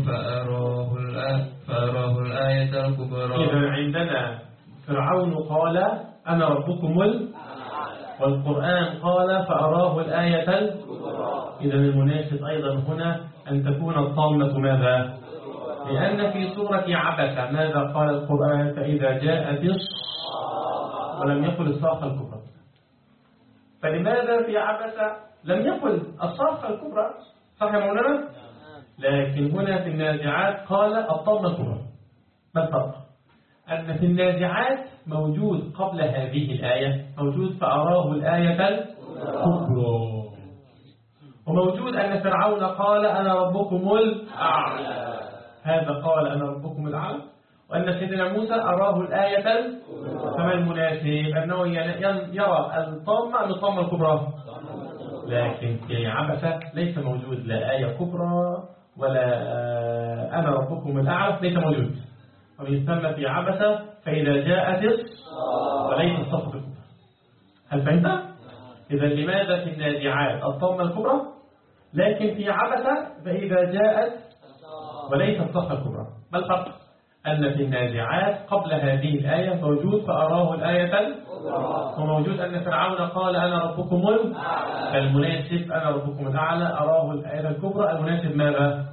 فأراه الآية الكبرى. إذا عندنا فرعون قال أنا ربكم والقرآن قال فأراه الآية الكبرى. إذا المناسب أيضا هنا أن تكون الطامة ماذا؟ لأن في سورة عبس ماذا قال القرآن؟ فإذا جاءت ولم يقل الصاخة الكبرى. فلماذا في عبس لم يقل الصاخة الكبرى؟ صح يا مولانا؟ لكن هنا في النازعات قال الطامة الكبرى. ما الفرق؟ أن في النازعات موجود قبل هذه الآية موجود فأراه الآية الكبرى، وموجود أن فرعون قال أنا ربكم الأعلى. هذا قال أنا ربكم الأعلى، وأن سيدنا موسى أراه الآية كما المناسب أنه يرى الطامة أم الطامة الكبرى. لكن في عبسة ليس موجود لا آية كبرى ولا أنا ربكم الأعلى، ليس موجود. ومن ثم في عبسة فإذا جاءت وليس الصف الكبرى. هل فهمت؟ إذا لماذا في النازعات الطامة الكبرى لكن في عبسة فإذا جاءت وليس الصف الكبرى؟ ما الفرق؟ أن في النازعات قبل هذه الآية موجود فأراه الآية، وموجود أن فرعون قال أنا ربكم المناسب أنا ربكم الأعلى، أراه الآية الكبرى المناسب ماذا؟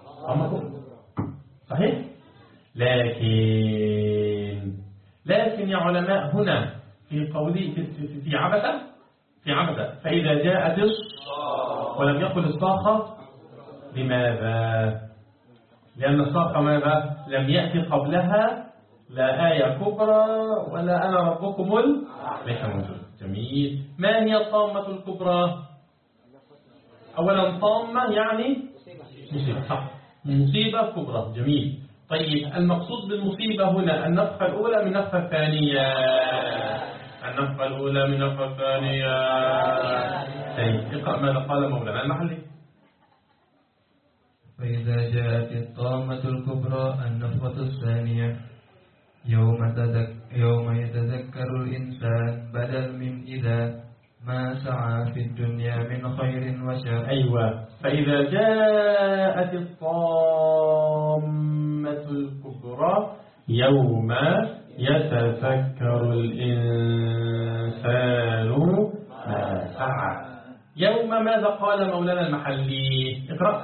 صحيح؟ لكن يا علماء هنا في قوله في عبسة فإذا جاءت ولم يقل الصاخة. لماذا؟ لأن الصاخة ماذا؟ لم يأتي قبلها لا آية كبرى ولا أنا ربكم ليس موجود. جميل. ما هي الطامة الكبرى؟ أولا طامة يعني مصيبة، صح، مصيبة كبرى. جميل. طيب المقصود بالمصيبة هنا النفخة الأولى من النفخة الثانية؟ النفخة الأولى من النفخة الثانية. طيب اقرأ ماذا قال مولانا المحلي. فإذا جاءت الطامة الكبرى النفخة الثانية يوم يتذكر الإنسان بدل من إذا ما سعى في الدنيا من خير وشر. أيوة. فإذا جاءت الطامة الكبرى يوم يتذكر الإنسان ما سعى. يوم ماذا قال مولانا المحلي؟ اقرأ.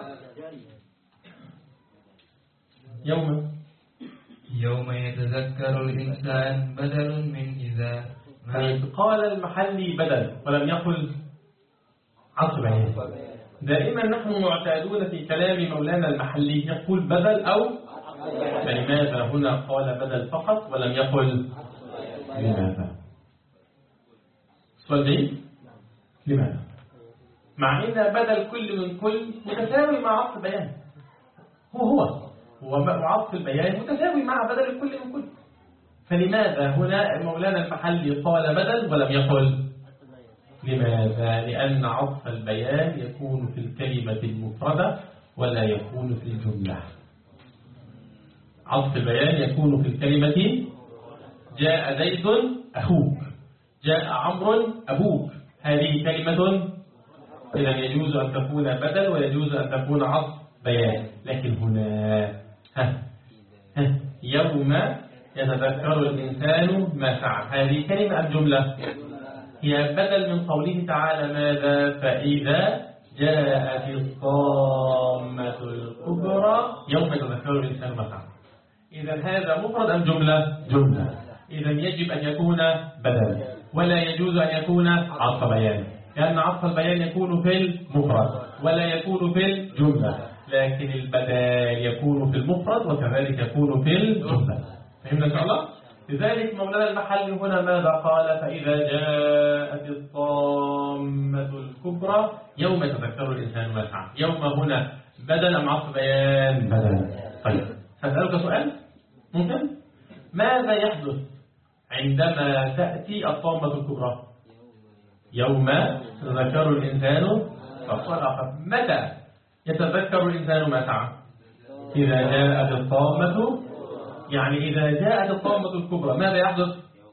يوم يتذكر الإنسان بدل من إذا. قال المحلي بدل ولم يقل عطف بيان. دائما نحن معتادون في كلام مولانا المحلي يقول بدل أو، فلماذا هنا قال بدل فقط ولم يقل لماذا؟ سؤال جيد. لماذا؟ مع إن بدل كل من كل متساوي مع عطف البيان، هو وعطف البيان متساوي مع بدل كل من كل، فلماذا هنا مولانا المحلي قال بدل ولم يقل لماذا؟ لأن عطف البيان يكون في الكلمة المفردة ولا يكون في الجملة. عطف البيان يكون في الكلمة جاء زيد أخوك، جاء عمرو أبوك، هذه كلمة إذا يجوز أن تكون بدل ويجوز أن تكون عطف بيان. لكن هنا يوم يتذكر الإنسان ما سعى، هذه كلمة الجملة هي بدل من قوله تعالى ماذا؟ فإذا جاءت الطامة الكبرى يوم يتذكر الإنسان ما سعى. إذا هذا مفرد أم جملة؟ جملة. إذا يجب أن يكون بدل ولا يجوز أن يكون عطف بيان، لأن عطف البيان يكون في المفرد ولا يكون في الجملة، لكن البدل يكون في المفرد وكذلك يكون في الجملة. فهمنا إن شاء الله؟ لذلك مولانا المحل هنا ماذا قال؟ فإذا جاءت الطامة الكبرى يوم يتذكر الإنسان ما سعى. يوم هنا بدل أم عطف بيان؟ بدل. طيب هسألك سؤال ممكن؟ ماذا يحدث عندما تأتي الطامة الكبرى؟ يوم يتذكر الإنسان متى يتذكر الإنسان ما سعى؟ إذا جاءت الطامة، يعني إذا جاءت الطامة الكبرى ماذا يحدث؟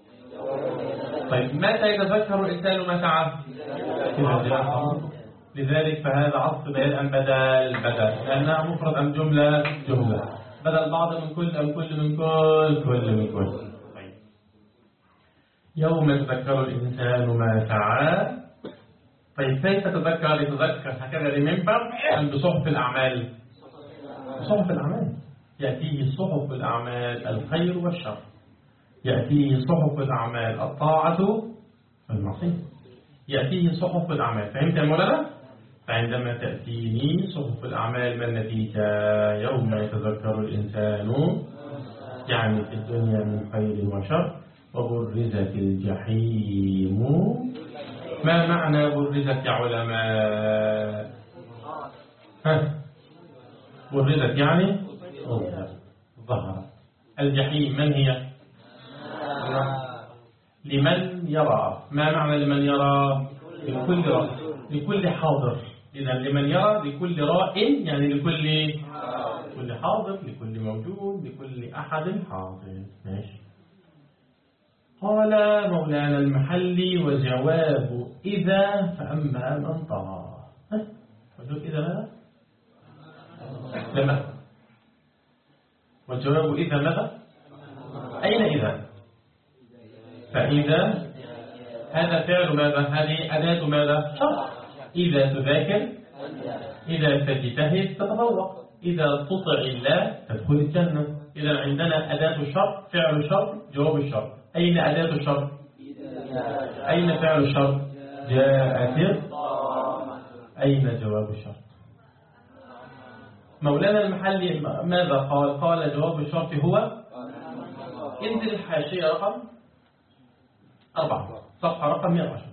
طيب متى يتذكر الإنسان ما سعى؟ إذا جاءت الطامة. لذلك فهذا عطف بيان أم بدل؟ بدل، لأنها مفرد أم جملة؟ جملة. بدل بعض من كل أم كل من كل من كل. طيب. يوم يتذكر الإنسان ما سعى. طيب كيف تتذكر؟ يتذكر هكذا remember أم بصحف الأعمال؟ بصحف الأعمال. يأتيه صحف الأعمال الخير والشر، يأتيه صحف الأعمال الطاعة والمعصية، يأتيه صحف الأعمال. فهمت يا مولانا؟ فعندما تأتيني صحف الأعمال ما النتيجة؟ يوم يتذكر الإنسان، يعني في الدنيا من خير وشر. وبرزت الجحيم. ما معنى برزت يا علماء؟ برزت يعني ظهرت. الجحيم من هي؟ لمن يرى. ما معنى لمن يرى؟ لكل راء، لكل حاضر. إذا لمن يرى لكل راء، يعني لكل حاضر، لكل موجود، لكل أحد حاضر. ماشي. قال مولانا المحلي: وجواب إذا فأما من طغى. وجواب إذا ماذا؟ لما. والجواب إذا ماذا؟ أين إذا؟ فإذا هذا فعل ماذا؟ هذه أداة ماذا؟ شرط. إذا تذاكر، إذا تجتهد تتفوق، إذا تطع الله تدخل الجنة. إذا عندنا أداة الشرط، فعل الشرط، جواب الشرط. أين أداة الشرط؟ أين فعل الشرط؟ جاءت. أين جواب الشرط؟ مولانا المحلي ماذا قال؟ قال جواب الشرط هو، انزل الحاشية رقم 4 صفحة رقم 110.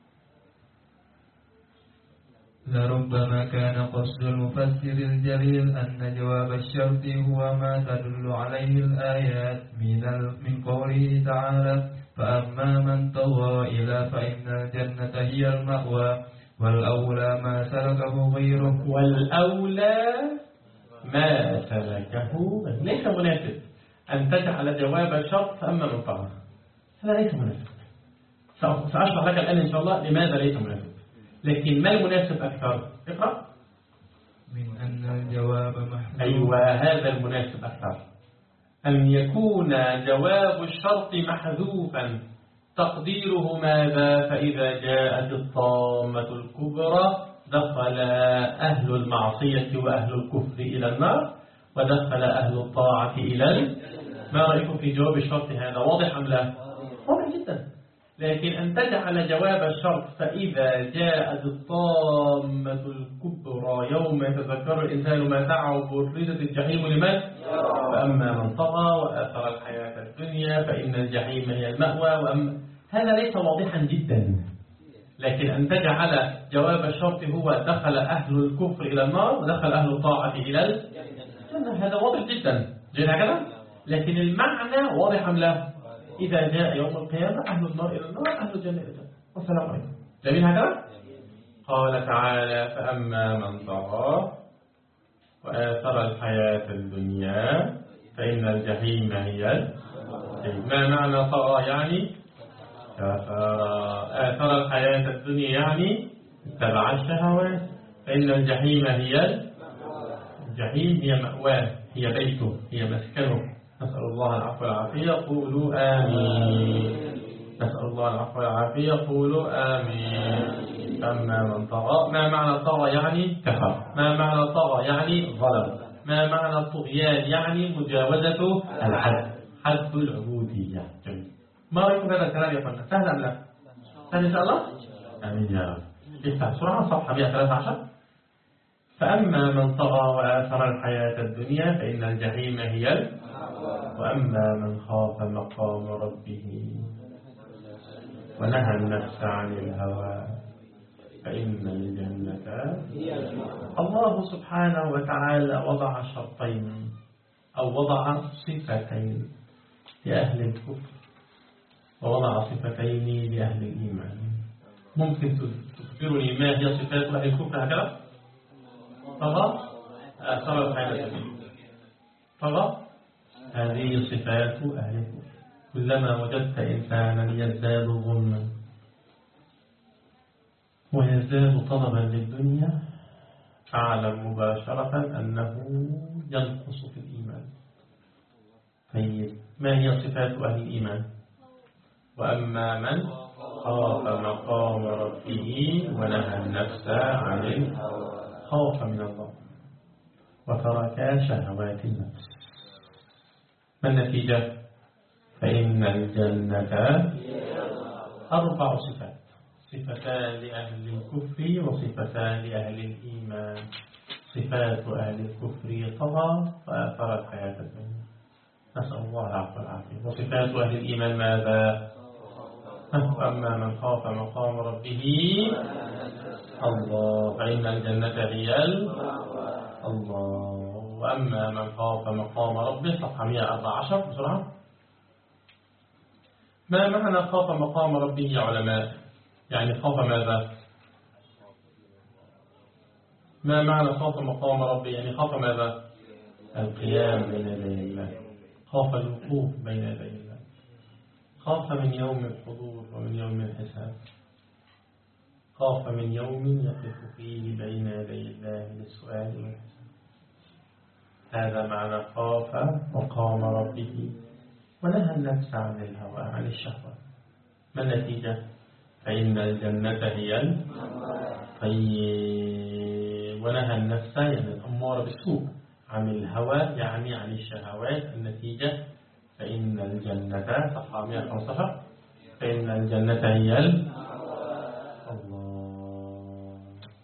لربما كان قصد المفسر الجليل أن جواب الشرط هو ما تدل عليه الآيات من قوله تعالى: فأما من طغى إلى فإن الجنة هي المأوى والأولى ما سلكه غيره. والأولى ما سلكه ليس مناسب أن تجعل جواب الشرط فأما من طغى. هذا ليس مناسب. سأشرح لك الآن إن شاء الله لماذا ليس مناسب. لكن ما المناسب أكثر؟ اقرأ. من أن الجواب محذوف. أيوة، هذا المناسب أكثر، أن يكون جواب الشرط محذوفا. تقديره ماذا؟ فإذا جاءت الطامة الكبرى دخل أهل المعصية وأهل الكفر إلى النار، ودخل أهل الطاعة إلى ما رأيكم في جواب الشرط؟ هذا واضح أم لا؟ واضح جدا. لكن أن تجعل جواب الشرط فإذا جاءت الطامة الكبرى يوم يتذكر الإنسان ما سعى وبرزت الجحيم لمن؟ فأما من طغى وآثر الحياة الدنيا فإن الجحيم هي المأوى. هذا ليس واضحا جدا. لكن أن تجعل جواب الشرط هو دخل أهل الكفر إلى النار ودخل أهل الطاعة إلى الجنة، هذا واضح جدا. جينا كده. لكن المعنى واضح أم لا؟ إذا جاء يوم القيامة أهل النار إلى النار، أهل الجنة إلى الجنة. والسلام عليكم. جميل هكذا؟ قال تعالى: فأما من طغى وآثر الحياة الدنيا فإن الجحيم هي. ما معنى طغى؟ يعني آثر الحياة الدنيا، يعني اتبع الشهوات. فإن الجحيم هي الجحيم هي مأواه، هي بيته، هي مسكنه. نسأل الله العفو والعافية. قولوا آمين. نسأل الله العفو والعافية. قولوا آمين. أما من طغى. ما معنى طغى؟ يعني كفر. ما معنى طغى؟ يعني ظلم. ما معنى الطغيان؟ يعني مجاوزة الحد، حد العبودية. جميل. ما رأيكم هذا الكلام يا فندم؟ سهل أم لا؟ سهل إن شاء الله؟ آمين يا رب. افتح بسرعة صفحة 113. فأما من طغى وآثر الحياة الدنيا فإن الجحيم هي. وأما من خاف مقام ربه ونهى النفس عن الهوى فإن الجنة هي. الله سبحانه وتعالى وضع شرطين أو وضع صفتين لأهل الكفر ووضع صفتين لأهل الإيمان. ممكن تخبرني ما هي صفات أهل الكفر هكذا؟ طغى آثر الحياة الدنيا. طغى هذه صفات أهل الكفر. كلما وجدت إنسانا يزداد ظلما ويزداد طلبا للدنيا فاعلم مباشرة أنه ينقص في الإيمان. طيب، ما هي صفات أهل الإيمان؟ وأما من خاف مقام ربه ونهى النفس عن الهوى. خوف من الله وترك شهوات النفس. ما النتيجة؟ فإن الجنة 4 صفات: صفتان لأهل الكفر وصفتان لأهل الإيمان. صفات أهل الكفر طغى وآثر الحياة الدنيا، نسأل الله العفو والعافية. وصفات أهل الإيمان ماذا؟ وأما من خاف مقام ربه الله فإن الجنة هي الله. وأما من خاف مقام ربه صفحة 114 بسرعة. ما معنى خاف مقام ربه يا علماء؟ يعني خاف ماذا؟ ما معنى خاف مقام ربه؟ يعني خاف ماذا؟ القيام بين يدي الله، خاف الوقوف بين يدي الله، خاف من يوم الحضور ومن يوم الحساب، خاف من يوم يقف فيه بين يدي الله للسؤال والحساب. هذا معنى خاف مقام ربه. ونهى النفس عن الهوى عن الشهوة. ما النتيجة؟ فإن الجنة هي طيب. ونهى النفس يعني الأمارة بالسوء عن الهوى يعني عن الشهوات. النتيجة فإن الجنة صفحة 115 فإن الجنة هي الله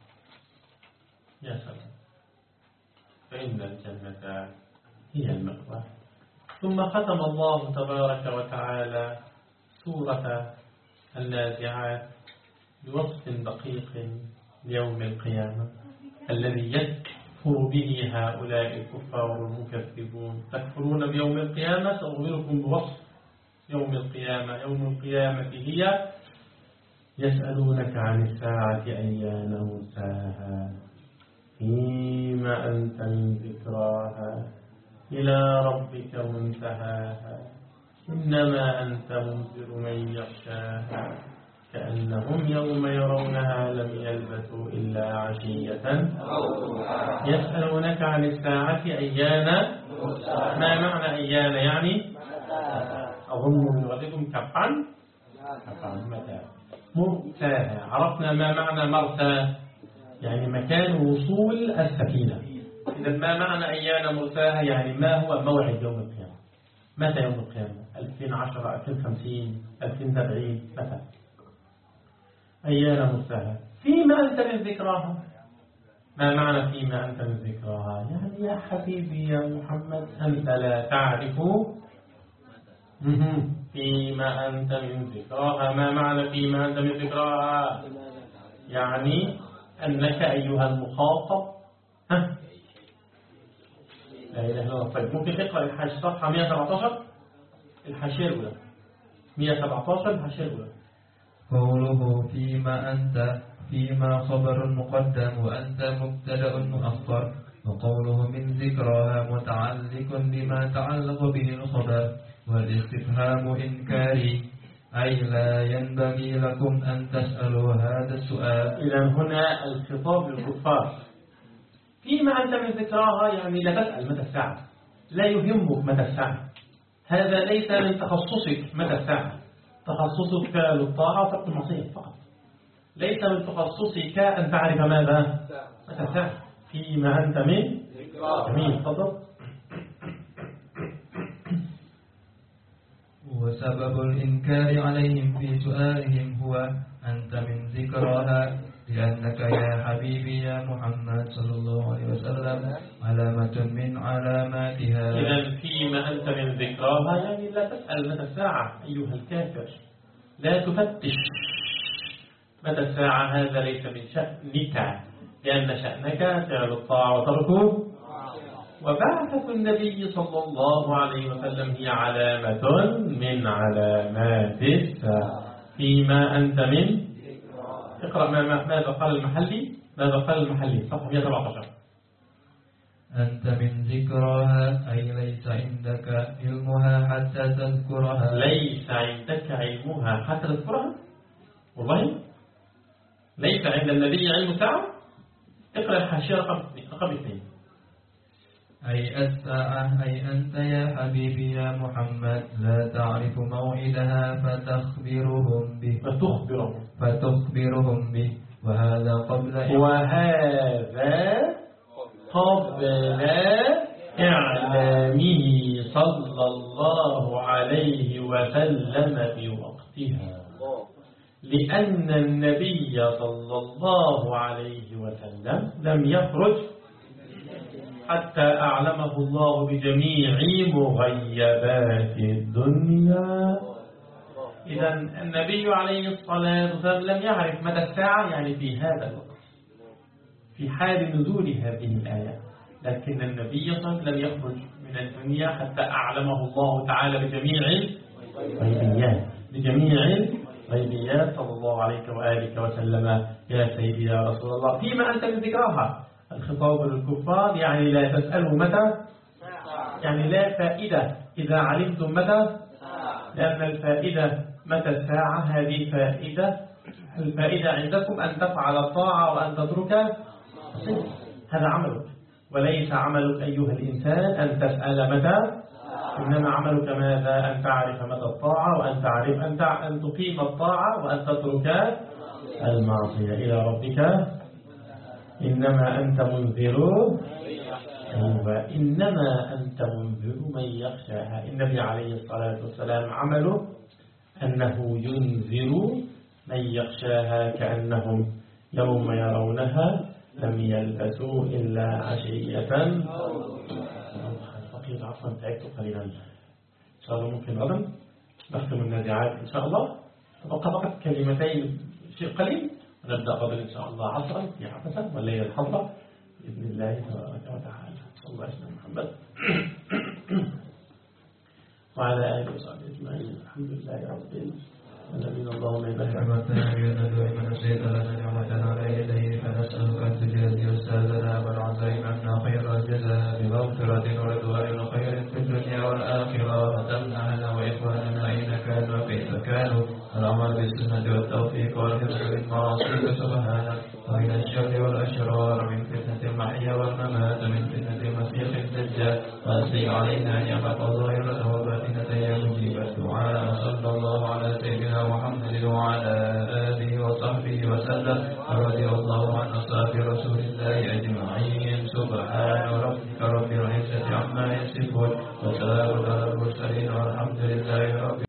يا سلام. فإن الجنة هي المأوى. ثم ختم الله تبارك وتعالى سورة النازعات بوصف دقيق ليوم القيامة الذي يكفر به هؤلاء الكفار المكذبون. تكفرون بيوم القيامة، سأخبركم بوصف يوم القيامة. يوم القيامة هي يسألونك عن الساعة أيان مرساها فيما أنت من ذكراها إلى ربك منتهاها إنما أنت منذر من يخشاها كأنهم يوم يرونها لم يلبثوا إلا عشية. يسألونك عن الساعة أيان. ما معنى أيان؟ يعني أظن من غدكم كفعا متى. مرساها عرفنا ما معنى مرسى يعني مكان وصول السفينة. إذا ما معنى أيان مرساها يعني ما هو موعد يوم القيامة؟ متى يوم القيامة؟ 2010 2050 2070 متى؟ أيان مرساها. فيما أنت من ذكراها. ما معنى فيما أنت من ذكراها؟ يعني يا حبيبي يا محمد أنت لا تعرف فيما أنت من ذكراها. ما معنى فيما أنت من ذكراها؟ يعني أنك أيها المخاطب لا إله إلا الله. طيب ممكن تقرأ الحاشية صفحة 117 الحاشية الأولى 117 الحاشية الأولى. قوله فيما أنت فيما خبر مقدم وأنت مبتدأ مؤخر. وقوله من ذكرها متعلق بما تعلق به الخبر. والاستفهام إنكاري أي لا ينبغي لكم أن تسألوا هذا السؤال. إذا هنا الخطاب للكفار. فيما أنت من ذكراها يعني لا تسأل متى الساعة، لا يهمك متى الساعة. هذا ليس من تخصصك متى الساعة. تخصصك للطاعة وترك المعصية فقط. ليس من تخصصك أن تعرف ماذا متى الساعة. فيما أنت من جميل. تفضل. وسبب الإنكار عليهم في سؤالهم هو أنت من ذكرها لأنك يا حبيبي يا محمد صلى الله عليه وسلم علامة من علاماتها. إذن فيما أنت من ذكراها يعني لا تسأل متى الساعة أيها الكافر. لا تفتش متى الساعة. هذا ليس من شأنك لأن شأنك فعل الطاعة وتركه. وبعثة النبي صلى الله عليه وسلم هي علامة من علامات الساعة. فيما أنت من اقرأ ماذا قال المحلي. ماذا قال المحلي صفحة 117. أنت من ذكرها أي ليس عندك علمها حتى تذكرها. ليس عندك علمها حتى تذكرها. والله ليس عند النبي علم الساعة. اقرأ الحاشية رقم 2. أي الساعة أي أنت يا حبيبي يا محمد لا تعرف موعدها فتخبرهم به. وهذا قبل إعلامه صلى الله عليه وسلم بوقتها. لأن النبي صلى الله عليه وسلم لم يخرج حتى أعلمه الله بجميع مغيبات الدنيا. إذا النبي عليه الصلاة والسلام لم يعرف مدى الساعة يعني في هذا الوقت في حال نزول هذه الآية لكن النبي صلى الله عليه وسلم لم يخرج من الدنيا حتى أعلمه الله تعالى بجميع الغيبيات صلى الله عليه وآله وسلم. يا سيدي يا رسول الله فيما أنت من ذكراها. الخطاب للكفار يعني لا تسألوا متى، يعني لا فائدة إذا علمتم متى، لأن الفائدة متى الساعة، هذه فائدة. الفائدة عندكم أن تفعل الطاعة وأن تترك، هذا عملك، وليس عملك أيها الإنسان أن تسأل متى، إنما عملك ماذا؟ أن تعرف متى الطاعة، وأن تعرف أن تقيم الطاعة، وأن تترك المعصية. إلى ربك إنما أنت منذر، إنما أنت منذر من يخشاها. النبي عليه الصلاة والسلام عمله أنه ينذر من يخشاها، كأنهم يوم يرونها لم يلبسوا إلا عشية. فقيل عفوا تعبت قليلا، إن شاء الله ممكن غدا نختم النازعات إن شاء الله. تبقى فقط كلمتين شيء قليل، ونبدأ غدا إن شاء الله عصرا في عبسا والليلة الحمراء بإذن الله تبارك وتعالى. صلى الله عليه وسلم محمد وعلى آله وصحبه أجمعين. الحمد لله رب العالمين. اللهم إنك رحمتنا بأن من نسيت لنا نعمتنا على يديه، فنسألك أن تجازي أستاذنا والعظيم عنا خير الجزاء بمغفرة ورضوان وخير في الدنيا والآخرة، وتمنعنا وإخواننا أين كانوا وكيف كانوا العمل بالسنة والتوفيق والحفظ بالمعاصي سبحانك، ومن الشر والأشرار، من فتنة المحيا والممات، من فتنة المسيح الدجال، وأسلم علينا نعمة